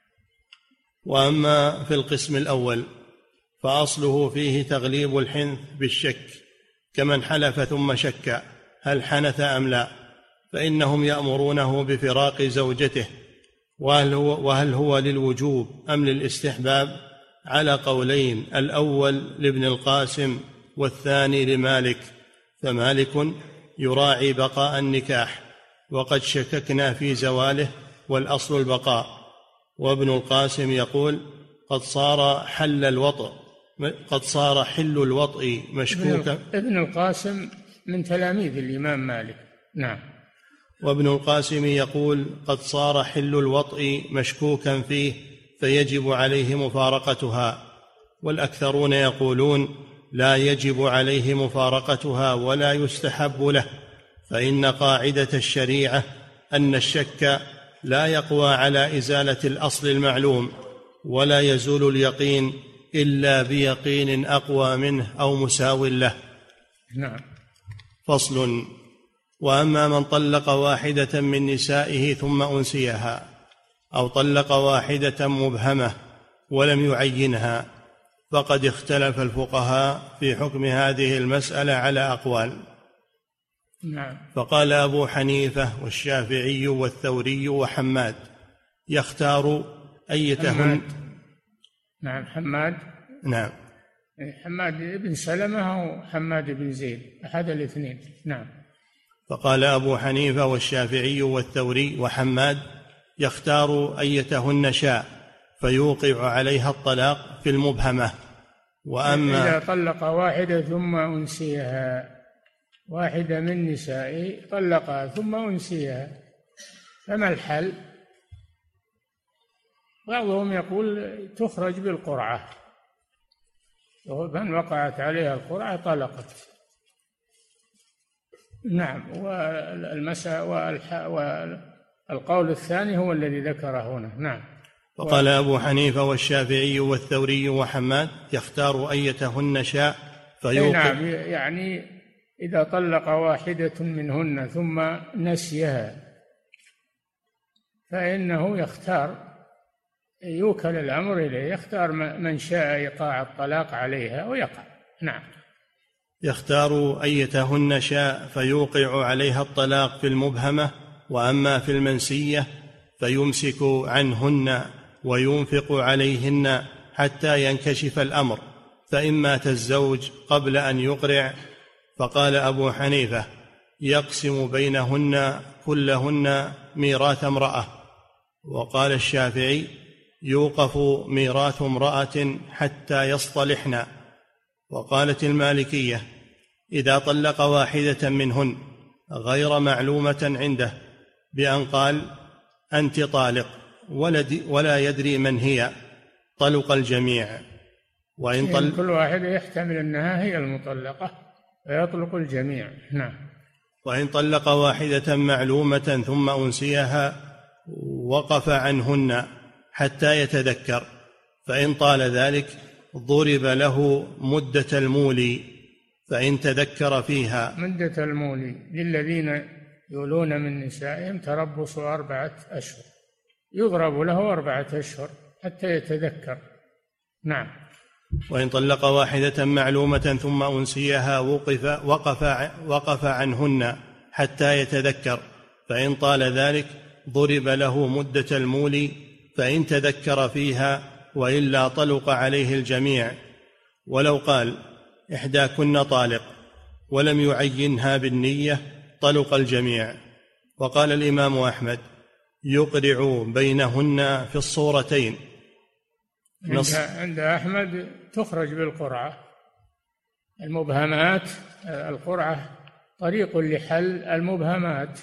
وأما في القسم الأول فأصله فيه تغليب الحنث بالشك كمن حلف ثم شك هل حنث أم لا، فإنهم يأمرونه بفراق زوجته، وهل هو للوجوب أم للاستحباب على قولين، الأول لابن القاسم والثاني لمالك، فمالك يراعي بقاء النكاح وقد شككنا في زواله والأصل البقاء، وابن القاسم يقول قد صار حل الوطء مشكوكا. ابن القاسم من تلاميذ الإمام مالك. نعم. وابن القاسم يقول قد صار حل الوطء مشكوكا فيه فيجب عليه مفارقتها، والأكثرون يقولون لا يجب عليه مفارقتها ولا يستحب له، فإن قاعدة الشريعة أن الشك لا يقوى على إزالة الأصل المعلوم، ولا يزول اليقين إلا بيقين أقوى منه أو مساو له. نعم. فصل. وأما من طلق واحدة من نسائه ثم أنسيها أو طلق واحدة مبهمة ولم يعينها فقد اختلف الفقهاء في حكم هذه المسألة على أقوال. نعم. فقال أبو حنيفة والشافعي والثوري وحماد يختار أيتهن. نعم. حماد. نعم. حماد بن سلمة أو حماد بن زيد أحد الاثنين. نعم. فقال أبو حنيفة والشافعي والثوري وحماد يختار أيتهن شاء فيوقع عليها الطلاق في المبهمة وأما إذا طلق واحدة ثم أنسيها، واحدة من نسائه طلقها ثم أنسيها، فما الحل؟ بعضهم يقول تخرج بالقرعة، من وقعت عليها القرعة طلقت. نعم. والقول الثاني هو الذي ذكره هنا. نعم. وقال أبو حنيفة والشافعي والثوري وحماد يختار أيتهن شاء فيوقع. نعم، يعني إذا طلق واحدة منهن ثم نسيها فإنه يختار، يوكل الأمر إليه، يختار من شاء إيقاع الطلاق عليها ويقع. نعم. يختار أيتهن شاء فيوقع عليها الطلاق في المبهمة، وأما في المنسية فيمسك عنهن وينفق عليهن حتى ينكشف الأمر، فإن مات الزوج قبل أن يقرع فقال أبو حنيفة يقسم بينهن كلهن ميراث امرأة، وقال الشافعي يوقف ميراث امرأة حتى يصطلحن، وقالت المالكية إذا طلق واحدة منهن غير معلومة عنده بأن قال أنت طالق ولا يدري من هي طلق الجميع. وإن كل واحدة يحتمل أنها هي المطلقة فيطلق الجميع. نعم. وإن طلق واحدة معلومة ثم أنسيها وقف عنهن حتى يتذكر، فإن طال ذلك ضرب له مدة المولي، فإن تذكر فيها. مدة المولي للذين يولون من نسائهم تربص 4 أشهر، يضرب له 4 أشهر حتى يتذكر. نعم. وإن طلق واحدة معلومة ثم أنسيها وقف عنهن حتى يتذكر، فإن طال ذلك ضرب له مدة المولي، فإن تذكر فيها وإلا طلق عليه الجميع. ولو قال إحداكن طالق ولم يعينها بالنية طلق الجميع. وقال الإمام أحمد يقرع بينهن في الصورتين. عند أحمد تخرج بالقرعة المبهمات، القرعة طريق لحل المبهمات.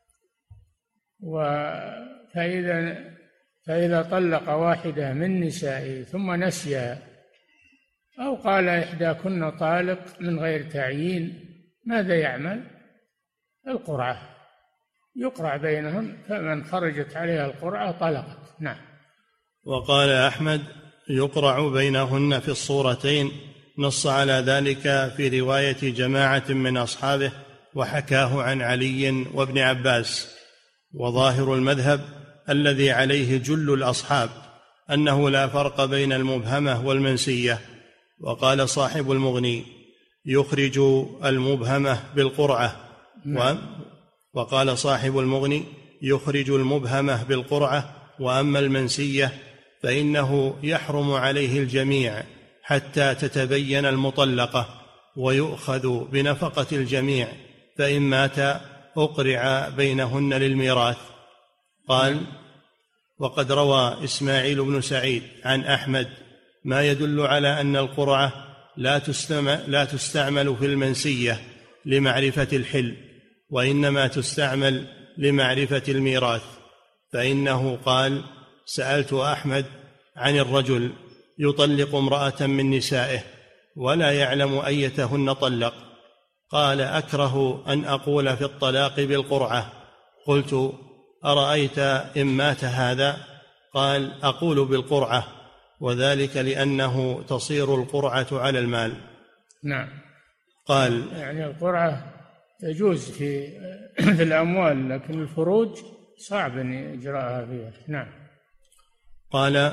فإذا طلق واحدة من نسائه ثم نسيها أو قال إحداكن طالق من غير تعيين، ماذا يعمل؟ القرعة، يقرع بينهم، فمن خرجت عليها القرعة طلقت. نعم. وقال أحمد يقرع بينهن في الصورتين، نص على ذلك في رواية جماعة من أصحابه وحكاه عن علي وابن عباس. وظاهر المذهب الذي عليه جل الأصحاب أنه لا فرق بين المبهمة والمنسية. وقال صاحب المغني يخرج المبهمة بالقرعة، وقال صاحب المغني يخرج المبهمة بالقرعة، وأما المنسية فإنه يحرم عليه الجميع حتى تتبين المطلقة ويؤخذ بنفقة الجميع، فإن مات أقرع بينهن للميراث. قال وقد روى إسماعيل بن سعيد عن أحمد ما يدل على أن القرعة لا تستعمل في المنسية لمعرفة الحل، وإنما تستعمل لمعرفة الميراث، فإنه قال سألت أحمد عن الرجل يطلق امرأة من نسائه ولا يعلم أيتهن طلق، قال أكره أن أقول في الطلاق بالقرعة. قلت أرأيت إن مات هذا؟ قال أقول بالقرعة، وذلك لأنه تصير القرعة على المال. نعم. قال يعني القرعة تجوز في الأموال، لكن الفروج صعب أن إجراءها فيها. نعم. قال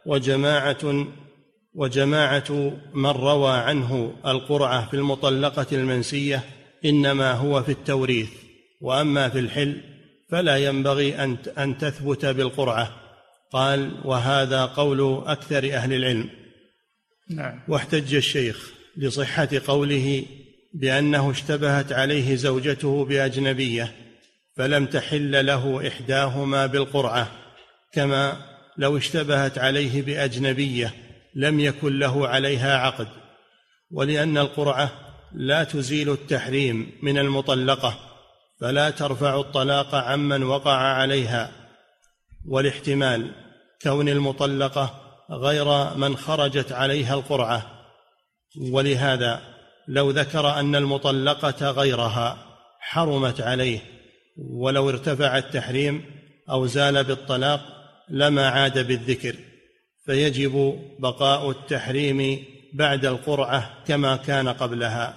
وجماعة من روى عنه القرعة في المطلقة المنسية إنما هو في التوريث، وأما في الحل فلا ينبغي أن تثبت بالقرعة. قال وهذا قول أكثر أهل العلم. نعم. واحتج الشيخ لصحة قوله بأنه اشتبهت عليه زوجته بأجنبية فلم تحل له إحداهما بالقرعة، كما لو اشتبهت عليه بأجنبية لم يكن له عليها عقد، ولأن القرعة لا تزيل التحريم من المطلقة فلا ترفع الطلاق عمن وقع عليها، والاحتمال كون المطلقة غير من خرجت عليها القرعة، ولهذا لو ذكر أن المطلقة غيرها حرمت عليه، ولو ارتفع التحريم أو زال بالطلاق لما عاد بالذكر، فيجب بقاء التحريم بعد القرعة كما كان قبلها.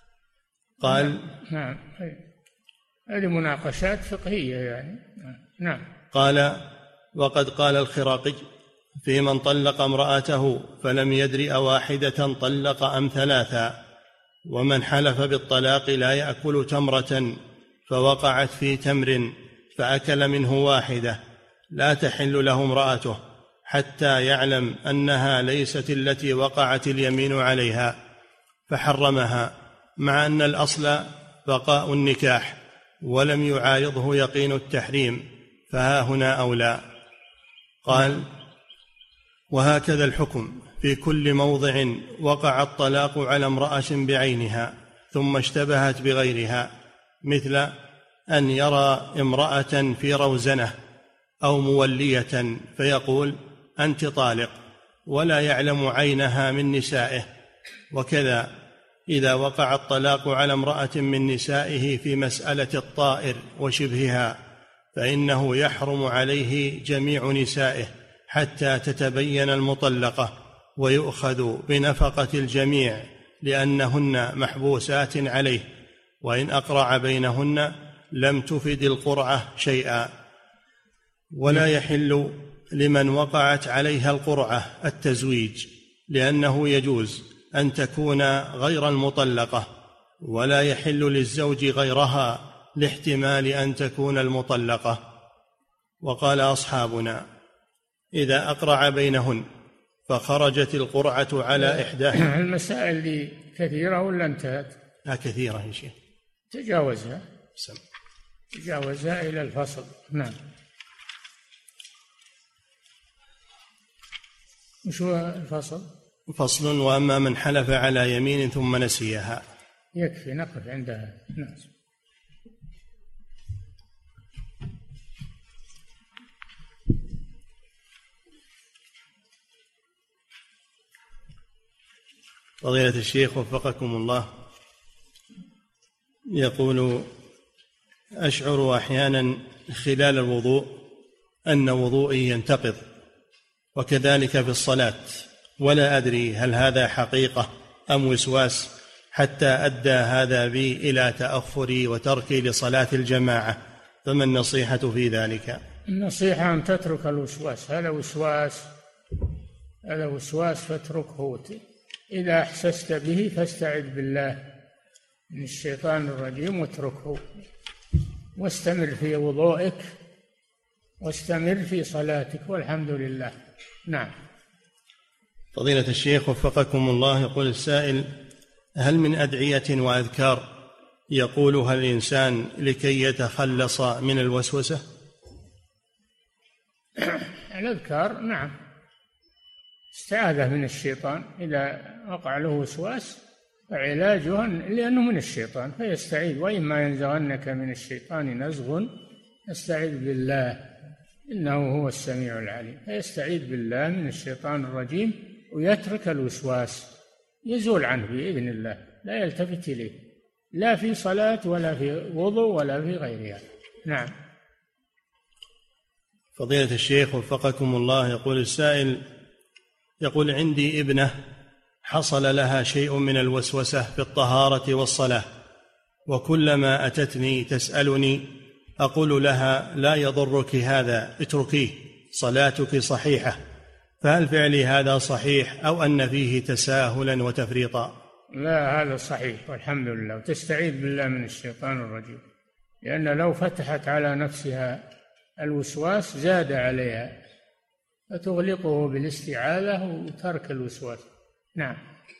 قال نعم، هذه مناقشات فقهية يعني. نعم. قال وقد قال الخراقي في من طلق امرأته فلم يدر أواحدة طلق أم ثلاثا، ومن حلف بالطلاق لا يأكل تمرة فوقعت في تمر فأكل منه واحدة لا تحل له امرأته حتى يعلم أنها ليست التي وقعت اليمين عليها فحرمها، مع أن الأصل بقاء النكاح ولم يعارضه يقين التحريم، فها هنا أولى. قال وهكذا الحكم في كل موضع وقع الطلاق على امرأة بعينها ثم اشتبهت بغيرها، مثل أن يرى امرأة في روزنة أو مولية فيقول أنت طالق ولا يعلم عينها من نسائه، وكذا إذا وقع الطلاق على امرأة من نسائه في مسألة الطائر وشبهها فإنه يحرم عليه جميع نسائه حتى تتبين المطلقة ويؤخذ بنفقة الجميع لأنهن محبوسات عليه، وإن أقرع بينهن لم تفد القرعة شيئا. ولا يحل لمن وقعت عليها القرعة التزويج، لأنه يجوز أن تكون غير المطلقة، ولا يحل للزوج غيرها لاحتمال أن تكون المطلقة. وقال أصحابنا إذا أقرع بينهن فخرجت القرعة على إحداهن. المسائل دي كثيرة ولا انتهت؟ كثيرة يا شيخ، تجاوزها إلى الفصل. نعم. وش هو الفصل؟ فصل وأما من حلف على يمين ثم نسيها. يكفي نقف عندها. نعم. فضيلة الشيخ وفقكم الله، يقول أشعر أحيانا خلال الوضوء أن وضوئي ينتقض، وكذلك في الصلاة، ولا أدري هل هذا حقيقة أم وسواس، حتى أدى هذا بي إلى تأخري وتركي لصلاة الجماعة، فما النصيحة في ذلك؟ النصيحة أن تترك الوسواس، هذا وسواس فاتركه. إذا أحسست به فاستعذ بالله من الشيطان الرجيم واتركه، واستمر في وضوئك واستمر في صلاتك، والحمد لله. نعم. فضيلة الشيخ وفقكم الله، يقول السائل هل من أدعية وأذكار يقولها الإنسان لكي يتخلص من الوسوسة؟ الأذكار نعم، استعاذة من الشيطان إذا وقع له وسواس فعلاجها لأنه من الشيطان فيستعيذ، وإما ينزغنك من الشيطان نزغ فاستعذ بالله إنه هو السميع العليم، فيستعيذ بالله من الشيطان الرجيم ويترك الوسواس، يزول عنه بإذن الله، لا يلتفت إليه لا في صلاة ولا في وضوء ولا في غيرها. نعم. فضيلة الشيخ وفقكم الله، يقول السائل يقول عندي ابنة حصل لها شيء من الوسوسة في الطهارة والصلاة، وكلما أتتني تسألني أقول لها لا يضرك هذا اتركيه صلاتك صحيحة، فهل فعلي هذا صحيح أو أن فيه تساهلا وتفريطا؟ لا، هذا صحيح والحمد لله، وتستعيذ بالله من الشيطان الرجيم، لأن لو فتحت على نفسها الوسواس زاد عليها، فتغلقه بالاستعاذة وترك الوسواس. نعم.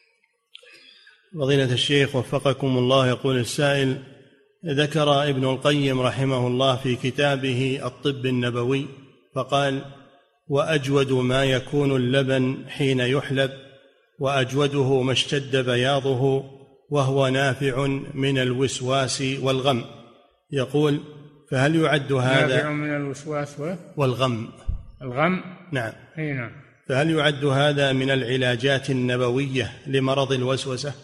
فضيلة الشيخ وفقكم الله، يقول السائل ذكر ابن القيم رحمه الله في كتابه الطب النبوي فقال وأجود ما يكون اللبن حين يحلب، وأجوده ما اشتد بياضه، وهو نافع من الوسواس والغم. يقول: فهل يعد هذا نافع من الوسواس والغم؟ الغم، نعم. نعم. فهل يعد هذا من العلاجات النبوية لمرض الوسوسة؟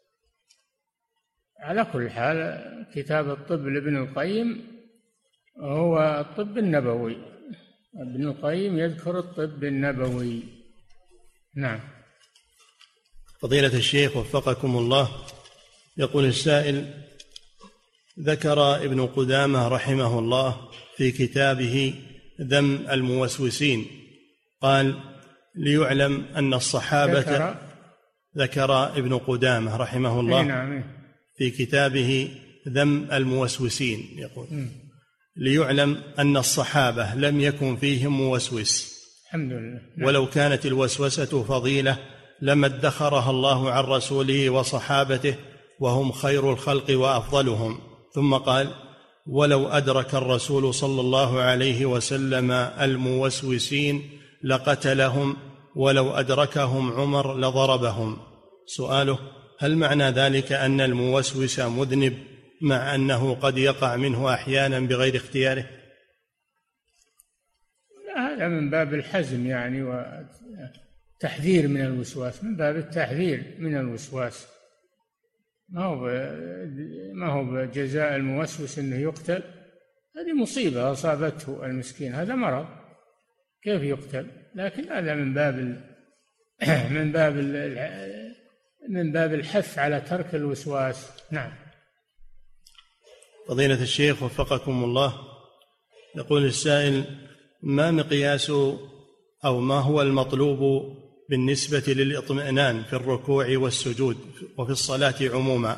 على كل حال كتاب الطب لابن القيم هو الطب النبوي، ابن القيم يذكر الطب النبوي. نعم. فضيلة الشيخ وفقكم الله، يقول السائل: ذكر ابن قدامة رحمه الله في كتابه ذم الموسوسين، قال: ليعلم أن الصحابة. ذكر ابن قدامة رحمه الله في كتابه ذم الموسوسين، يقول: ليعلم أن الصحابة لم يكن فيهم موسوس، الحمد لله. ولو كانت الوسوسة فضيلة لما ادخرها الله عن رسوله وصحابته، وهم خير الخلق وأفضلهم. ثم قال: ولو أدرك الرسول صلى الله عليه وسلم الموسوسين لقتلهم، ولو أدركهم عمر لضربهم. سؤاله: هل معنى ذلك أن الموسوس مذنب مع أنه قد يقع منه أحيانا بغير اختياره؟ هذا من باب الحزم يعني، وتحذير من الوسواس، من باب التحذير من الوسواس. ما هو بجزاء الموسوس أنه يقتل، هذه مصيبة أصابته المسكين، هذا مرض كيف يقتل؟ لكن هذا من باب الحث على ترك الوسواس. نعم. فضيلة الشيخ وفقكم الله، يقول السائل: ما مقياس أو ما هو المطلوب بالنسبة للإطمئنان في الركوع والسجود وفي الصلاة عموما؟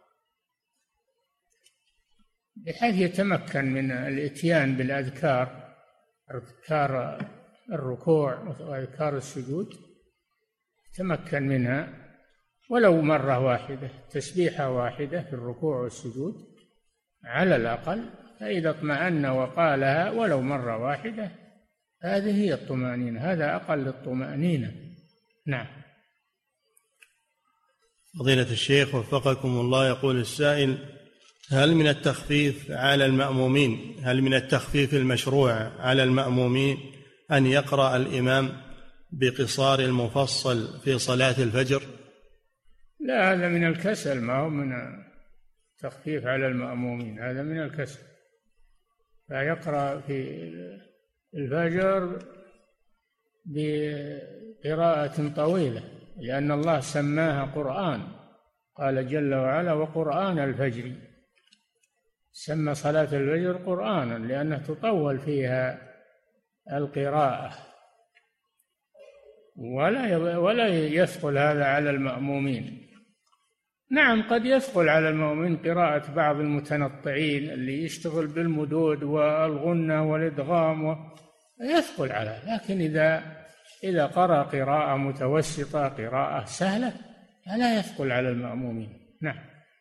بحيث يتمكن من الإتيان بالأذكار، أذكار الركوع وأذكار السجود، يتمكن منها ولو مرة واحدة، تسبيحة واحدة في الركوع والسجود على الأقل، فإذا اطمأن وقالها ولو مرة واحدة هذه هي الطمأنينة، هذا أقل الطمأنينة. نعم. فضيلة الشيخ وفقكم الله، يقول السائل: هل من التخفيف على المأمومين، هل من التخفيف المشروع على المأمومين أن يقرأ الإمام بقصار المفصل في صلاة الفجر؟ لا، هذا من الكسل، ما هو من تخفيف على المأمومين، هذا من الكسل. فيقرأ في الفجر بقراءة طويلة، لأن الله سماها قرآن، قال جل وعلا: وقرآن الفجر. سمى صلاة الفجر قرآنا لأنه تطول فيها القراءة، ولا يثقل هذا على المأمومين. نعم، قد يثقل على المؤمن قراءة بعض المتنطعين اللي يشتغل بالمدود والغنة والإدغام، يثقل عليه، لكن إذا قرأ قراءة متوسطة، قراءة سهلة، فلا يثقل على المأمومين. نعم.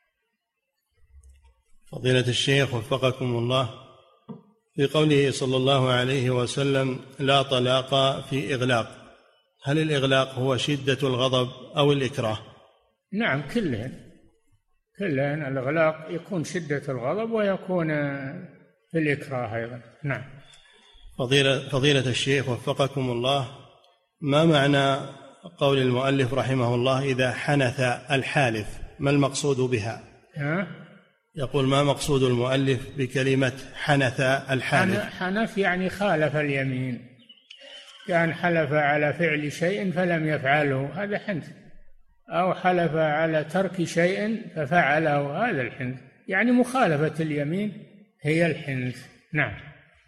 فضيلة الشيخ وفقكم الله، في قوله صلى الله عليه وسلم: لا طلاق في إغلاق، هل الإغلاق هو شدة الغضب أو الإكراه؟ نعم، كلهن. الإغلاق يكون شدة الغضب ويكون في الإكراه أيضا. نعم. فضيلة الشيخ وفقكم الله، ما معنى قول المؤلف رحمه الله: إذا حنث الحالف، ما المقصود بها؟ يقول: ما مقصود المؤلف بكلمة حنث الحالف؟ حنث يعني خالف اليمين، كان حلف على فعل شيء فلم يفعله، هذا حنث، أو حلف على ترك شيء ففعله، هذا الحنث، يعني مخالفة اليمين هي الحنث. نعم.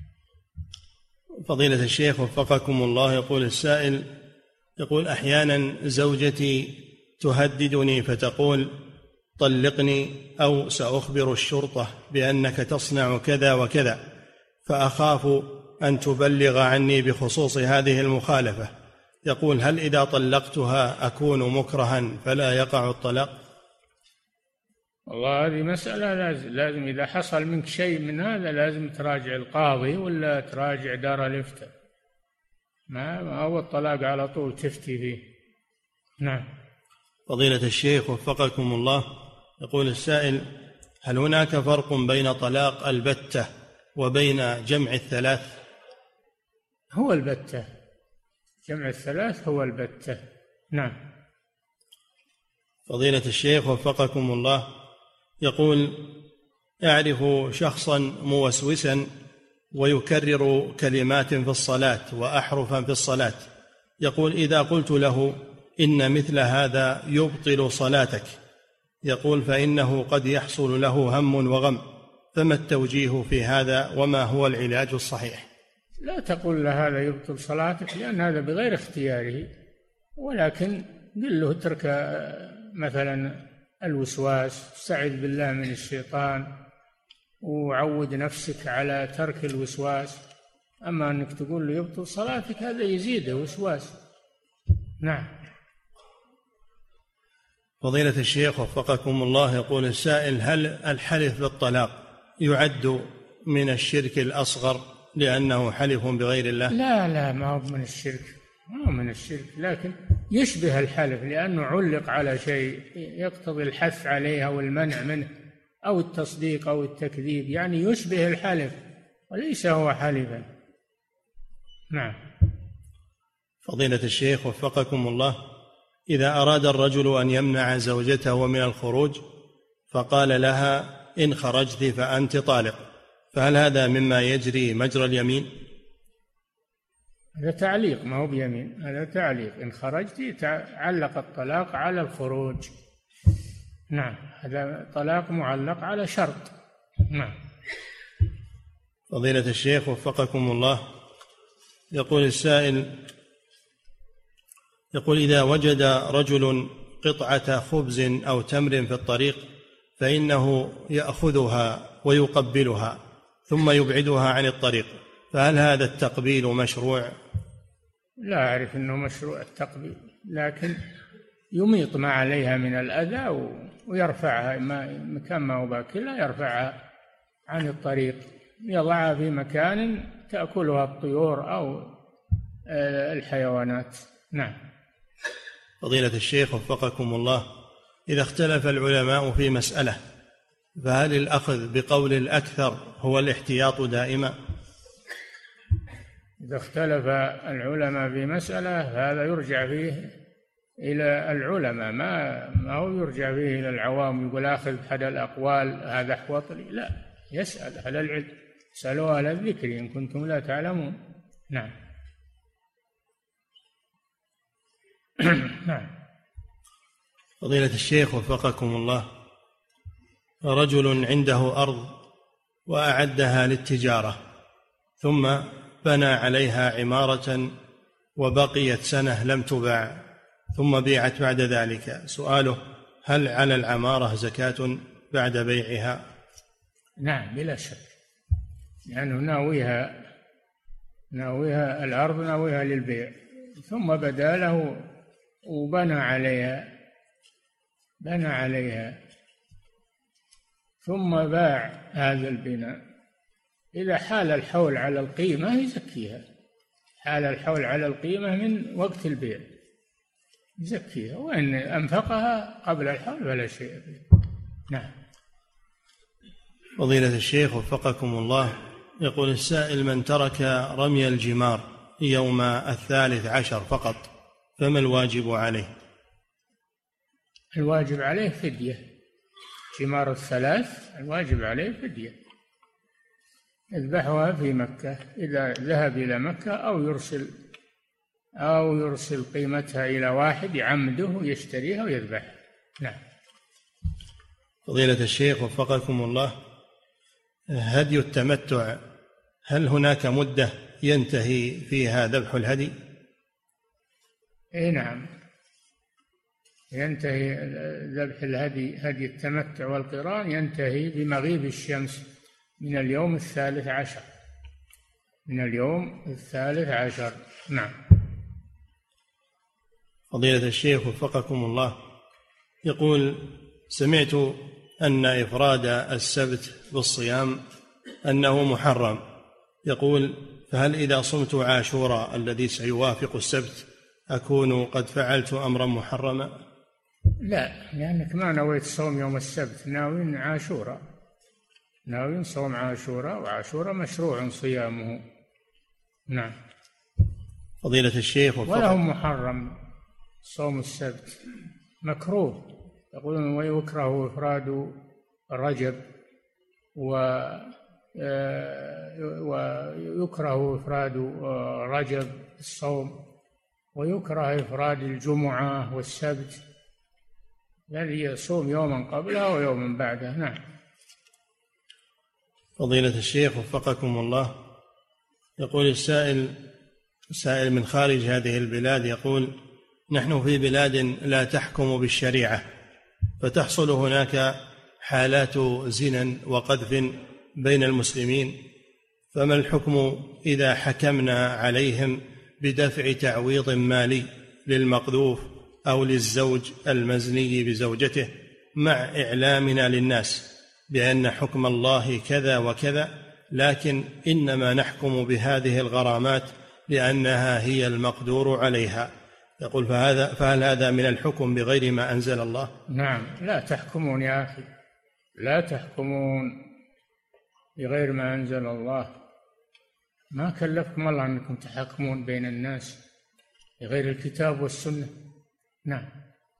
فضيلة الشيخ وفقكم الله، يقول السائل: يقول: أحيانا زوجتي تهددني فتقول: طلقني أو سأخبر الشرطة بأنك تصنع كذا وكذا، فأخاف أن تبلغ عني بخصوص هذه المخالفة. يقول: هل إذا طلقتها أكون مكرها فلا يقع الطلاق؟ والله هذه مسألة لازم إذا حصل منك شيء من هذا لازم تراجع القاضي ولا تراجع دار الإفتاء، ما هو الطلاق على طول تفتي فيه. نعم. فضيلة الشيخ وفقكم الله، يقول السائل: هل هناك فرق بين طلاق البتة وبين جمع الثلاث؟ هو البتة، جمع الثلاث هو البتة. نعم. فضيلة الشيخ وفقكم الله، يقول: أعرف شخصا موسوسا ويكرر كلمات في الصلاة وأحرفا في الصلاة، يقول: إذا قلت له إن مثل هذا يبطل صلاتك، يقول فإنه قد يحصل له هم وغم، فما التوجيه في هذا وما هو العلاج الصحيح؟ لا تقول له هذا يبطل صلاتك، لأن هذا بغير اختياره، ولكن قل له اترك مثلا الوسواس، استعذ بالله من الشيطان، وعود نفسك على ترك الوسواس. أما أنك تقول له يبطل صلاتك هذا يزيده وسواس. نعم. فضيلة الشيخ وفقكم الله، يقول السائل: هل الحلف بالطلاق يعد من الشرك الأصغر لأنه حلف بغير الله؟ لا ما هو من الشرك، ما هو من الشرك، لكن يشبه الحلف لأنه علق على شيء يقتضي الحث عليه أو المنع منه أو التصديق أو التكذيب، يعني يشبه الحلف وليس هو حلفا. نعم. فضيلة الشيخ وفقكم الله، إذا أراد الرجل أن يمنع زوجته من الخروج فقال لها: إن خرجت فأنت طالق، فهل هذا مما يجري مجرى اليمين؟ هذا تعليق، ما هو بيمين، هذا تعليق. إن خرجت علق الطلاق على الخروج. نعم، هذا طلاق معلق على شرط. نعم. فضيلة الشيخ وفقكم الله، يقول السائل: يقول إذا وجد رجل قطعة خبز أو تمر في الطريق فإنه يأخذها ويقبلها ثم يبعدها عن الطريق، فهل هذا التقبيل مشروع؟ لا أعرف أنه مشروع التقبيل، لكن يميط ما عليها من الأذى ويرفعها مكان ما هو باكلها، يرفعها عن الطريق، يضعها في مكان تأكلها الطيور أو الحيوانات. نعم. فضيلة الشيخ وفقكم الله، إذا اختلف العلماء في مسألة فهل الأخذ بقول الأكثر هو الاحتياط دائما؟ إذا اختلف العلماء في مسألة هذا يرجع فيه إلى العلماء، ما هو يرجع فيه إلى العوام، يقول آخذ أحد الأقوال هذا أحوط لي. لا، يسأل أهل العلم، اسألوا أهل الذكر إن كنتم لا تعلمون. نعم. نعم. فضيلة الشيخ وفقكم الله، رجل عنده أرض وأعدها للتجارة ثم بنى عليها عمارة وبقيت سنة لم تباع ثم بيعت بعد ذلك، سؤاله: هل على العمارة زكاة بعد بيعها؟ نعم بلا شك، لأنه ناويها الأرض ناويها للبيع، ثم بدا له وبنى عليها ثم باع هذا البناء. إذا حال الحول على القيمة يزكيها، حال الحول على القيمة من وقت البيع يزكيها، وإن أنفقها قبل الحول فلا شيء فيه. نعم. فضيلة الشيخ وفقكم الله، يقول السائل: من ترك رمي الجمار يوم 13 فقط فما الواجب عليه؟ الواجب عليه فدية، جمار 3 الواجب عليه فدية، يذبحها في مكة إذا ذهب إلى مكة، أو يرسل قيمتها إلى واحد يعمده يشتريها ويذبحها. نعم. فضيلة الشيخ وفقكم الله، هدي التمتع هل هناك مدة ينتهي فيها ذبح الهدي؟ اي نعم، ينتهي ذبح الهدي، هدي التمتع والقران ينتهي بمغيب الشمس من اليوم 13، من اليوم 13. نعم. فضيلة الشيخ وفقكم الله، يقول: سمعت أن إفراد السبت بالصيام أنه محرم، يقول: فهل إذا صمت عاشوراء الذي سيوافق السبت أكون قد فعلت أمرا محرما؟ لا، لأنك ما نويت صوم يوم السبت، ناوين عاشوراء، ناوين صوم عاشوراء، وعاشوراء مشروع صيامه. نعم. فضيلة الشيخ وله محرم صوم السبت، مكروه، يقولون ويكره إفراد رجب ويكره إفراد رجب الصوم، ويكره إفراد الجمعة والسبت، الذي يصوم يوما قبله ويوما بعده. نعم. فضيلة الشيخ وفقكم الله، يقول السائل من خارج هذه البلاد، يقول: نحن في بلاد لا تحكم بالشريعة، فتحصل هناك حالات زنا وقذف بين المسلمين، فما الحكم إذا حكمنا عليهم بدفع تعويض مالي للمقذوف أو للزوج المزني بزوجته، مع إعلامنا للناس بأن حكم الله كذا وكذا، لكن إنما نحكم بهذه الغرامات لأنها هي المقدور عليها؟ يقول: فهل هذا من الحكم بغير ما أنزل الله؟ نعم. لا تحكمون يا أخي، لا تحكمون بغير ما أنزل الله، ما كلفكم الله أنكم تحكمون بين الناس بغير الكتاب والسنة. نعم.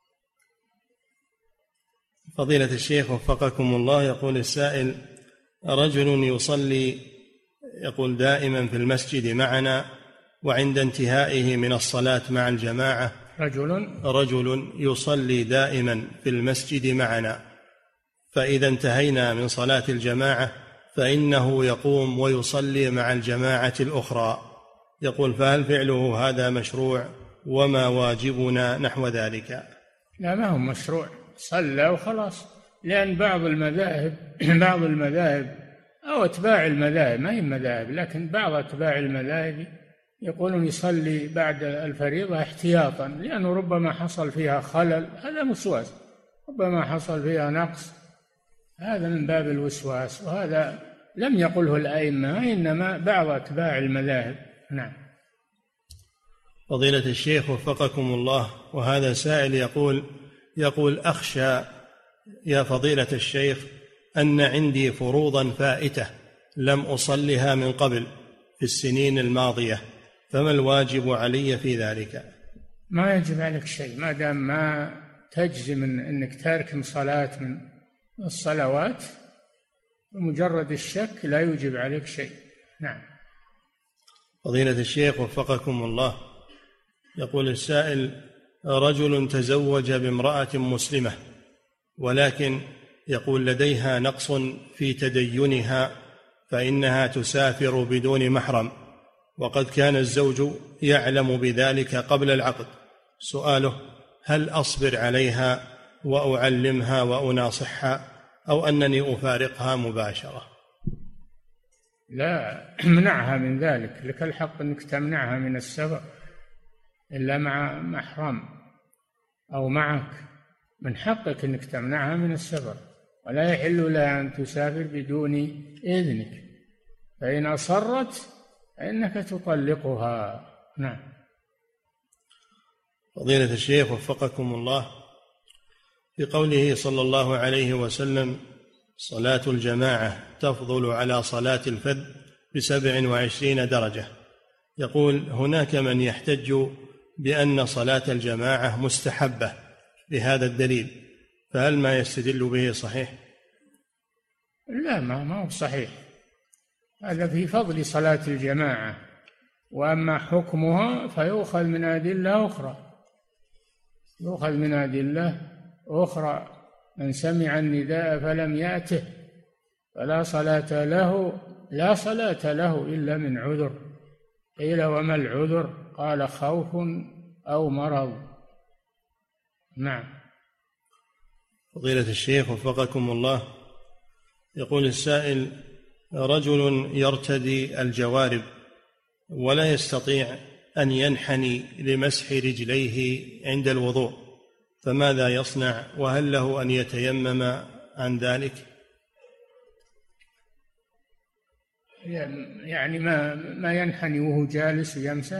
فضيلة الشيخ وفقكم الله، يقول السائل: رجل يصلي، يقول، دائما في المسجد معنا، وعند انتهائه من الصلاة مع الجماعة رجل يصلي دائما في المسجد معنا، فإذا انتهينا من صلاة الجماعة فإنه يقوم ويصلي مع الجماعة الأخرى. يقول: فهل فعله هذا مشروع؟ وما واجبنا نحو ذلك؟ لا، ما هو مشروع، صلى وخلاص. لأن بعض المذاهب أو أتباع المذاهب، ما هي المذاهب، لكن بعض أتباع المذاهب يقولون يصلي بعد الفريضة احتياطا، لأنه ربما حصل فيها خلل، هذا وسواس، ربما حصل فيها نقص، هذا من باب الوسواس، وهذا لم يقله الأئمة، إنما بعض أتباع المذاهب. نعم. فضيلة الشيخ وفقكم الله، وهذا سائل يقول: أخشى يا فضيلة الشيخ أن عندي فروضا فائتة لم أصلها من قبل في السنين الماضية، فما الواجب علي في ذلك؟ ما يجب عليك شيء، ما دام ما تجزم أنك تارك صلاة من الصلوات، بمجرد الشك لا يوجب عليك شيء. نعم. فضيلة الشيخ وفقكم الله، يقول السائل: رجل تزوج بامرأة مسلمة، ولكن يقول لديها نقص في تدينها، فإنها تسافر بدون محرم، وقد كان الزوج يعلم بذلك قبل العقد. سؤاله: هل أصبر عليها وأعلمها وأناصحها، أو أنني أفارقها مباشرة؟ لا، امنعها من ذلك، لك الحق أنك تمنعها من السفر إلا مع محرم أو معك، من حقك أنك تمنعها من السفر، ولا يحل لها أن تسافر بدون إذنك، فإن أصرت فإنك تطلقها. نعم. فضيلة الشيخ وفقكم الله، في قوله صلى الله عليه وسلم: صلاة الجماعة تفضل على صلاة الفذ ب27 درجة، يقول: هناك من يحتج بأن صلاة الجماعة مستحبة بهذا الدليل، فهل ما يستدل به صحيح؟ لا، ما هو صحيح، هذا في فضل صلاة الجماعة، وأما حكمها فيؤخذ من أدلة أخرى، من سمع النداء فلم يأته فلا صلاة له إلا من عذر. قيل: وما العذر؟ قال: خوف أو مرض. نعم. فضيلة الشيخ وفقكم الله، يقول السائل: رجل يرتدي الجوارب ولا يستطيع أن ينحني لمسح رجليه عند الوضوء، فماذا يصنع؟ وهل له أن يتيمم عن ذلك؟ يعني ما ينحني وهو جالس ويمسح.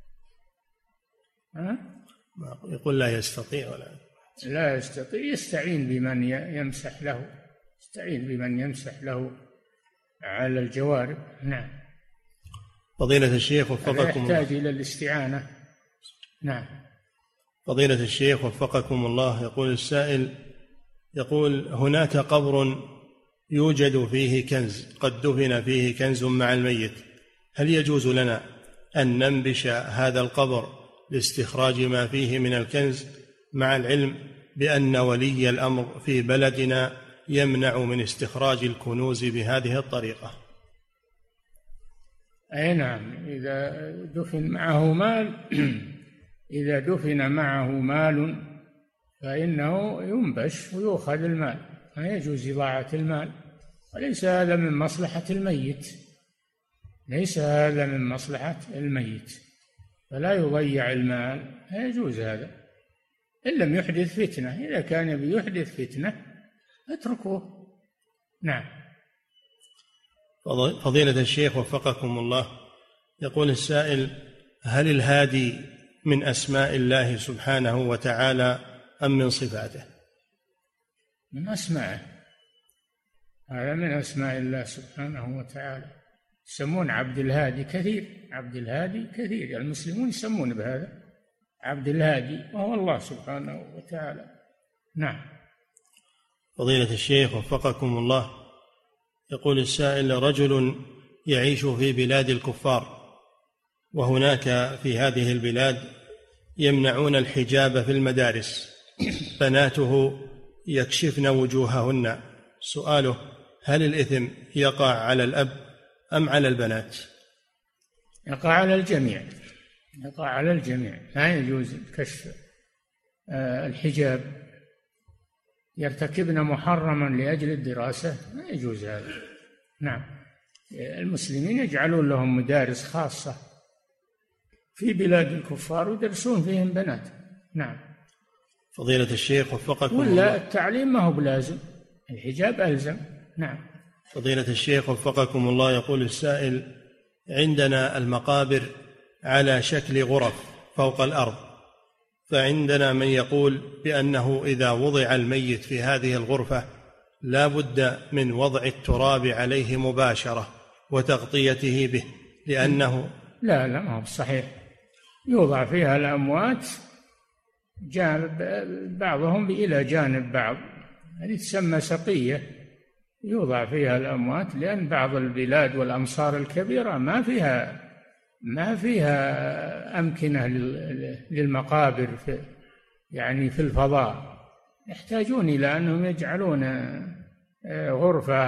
يقول لا يستطيع لا يستطيع، يستعين بمن يمسح له، يستعين بمن يمسح له على الجوارب. نعم. فضيلة الشيخ وفقكم الله، يحتاج إلى الاستعانة. نعم. فضيلة الشيخ وفقكم الله، يقول السائل، يقول هناك قبر يوجد فيه كنز، قد دفن فيه كنز مع الميت، هل يجوز لنا أن ننبش هذا القبر لاستخراج ما فيه من الكنز، مع العلم بأن ولي الأمر في بلدنا يمنع من استخراج الكنوز بهذه الطريقة؟ أي نعم، إذا دفن معه مال إذا دفن معه مال فإنه ينبش ويؤخذ المال، ما يجوز إضاعة المال، وليس هذا من مصلحة الميت، ليس هذا من مصلحة الميت، فلا يضيع المال، لا يجوز هذا إن لم يحدث فتنة. إذا كان بيحدث فتنة اتركوه. نعم. فضيلة الشيخ وفقكم الله، يقول السائل، هل الهادي من أسماء الله سبحانه وتعالى أم من صفاته؟ من أسمائه، هذا من أسماء الله سبحانه وتعالى. يسمون عبد الهادي كثير، عبد الهادي كثير، المسلمون يسمون بهذا عبد الهادي، وهو الله سبحانه وتعالى. نعم. فضيلة الشيخ وفقكم الله، يقول السائل، رجل يعيش في بلاد الكفار، وهناك في هذه البلاد يمنعون الحجاب في المدارس، بناته يكشفن وجوههن، سؤاله هل الإثم يقع على الأب أم على البنات؟ يقع على الجميع، يقع على الجميع، لا يجوز كشف الحجاب، يرتكبن محرما لأجل الدراسة، لا يجوز هذا. نعم. المسلمين يجعلون لهم مدارس خاصة في بلاد الكفار ويدرسون فيهم بنات. نعم. فضيلة الشيخ وفقكم ولا الله، التعليم ما هو بلازم، الحجاب ألزم. نعم. فضيلة الشيخ وفقكم الله، يقول السائل، عندنا المقابر على شكل غرف فوق الأرض، فعندنا من يقول بأنه إذا وضع الميت في هذه الغرفة لا بد من وضع التراب عليه مباشرة وتغطيته به، لأنه لا ما هو صحيح، يوضع فيها الأموات جانب بعضهم إلى جانب بعض، هذه تسمى سقية، يوضع فيها الأموات، لأن بعض البلاد والأمصار الكبيرة ما فيها أمكنة للمقابر يعني في الفضاء، يحتاجون إلى أنهم يجعلون غرفة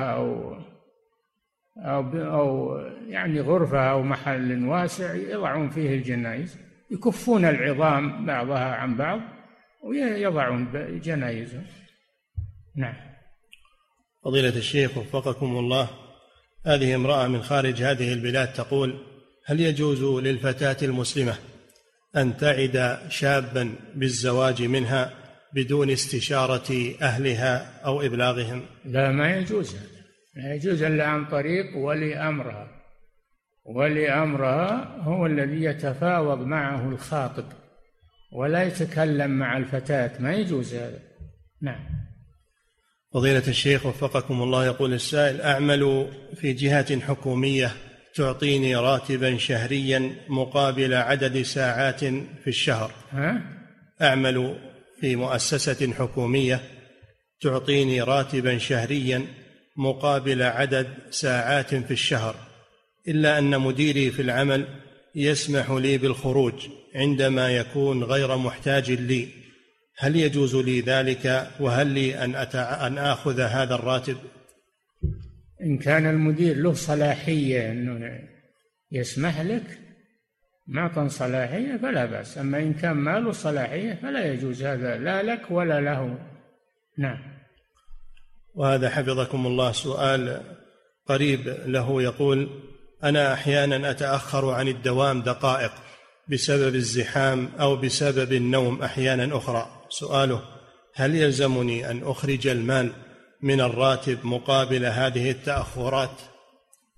أو يعني غرفة أو محل واسع يضعون فيه الجنائز، يكفون العظام بعضها عن بعض ويضعون جنائزهم. نعم. فضيلة الشيخ وفقكم الله، هذه امرأة من خارج هذه البلاد تقول، هل يجوز للفتاة المسلمة أن تعد شابا بالزواج منها بدون استشارة أهلها أو إبلاغهم؟ لا، ما يجوز هذا، لا يجوز إلا عن طريق ولي أمرها، ولي أمرها هو الذي يتفاوض معه الخاطب ولا يتكلم مع الفتاة، ما يجوز هذا. نعم. فضيلة الشيخ وفقكم الله، يقول السائل، أعمل في جهة حكومية تعطيني راتبا شهريا مقابل عدد ساعات في الشهر. أعمل في مؤسسة حكومية تعطيني راتبا شهريا مقابل عدد ساعات في الشهر، إلا أن مديري في العمل يسمح لي بالخروج عندما يكون غير محتاج لي، هل يجوز لي ذلك؟ وهل لي أن آخذ هذا الراتب؟ إن كان المدير له صلاحية أنه يسمح لك معطى صلاحية فلا بأس، أما إن كان ما له صلاحية فلا يجوز هذا، لا لك ولا له. نعم. وهذا حفظكم الله سؤال قريب له، يقول، أنا أحيانا أتأخر عن الدوام دقائق بسبب الزحام أو بسبب النوم أحيانا أخرى، سؤاله، هل يلزمني أن أخرج المال من الراتب مقابل هذه التأخرات؟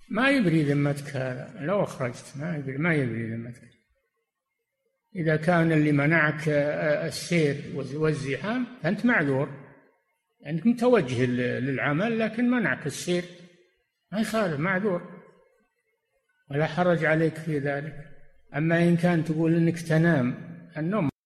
ما يبري ذمتك هذا، لو أخرجت ما يبري ذمتك. إذا كان اللي منعك السير والزحام فأنت معذور، أنت متوجه للعمل لكن منعك السير ما يخالف، معذور ولا حرج عليك في ذلك. أما إن كان تقول إنك تنام، النوم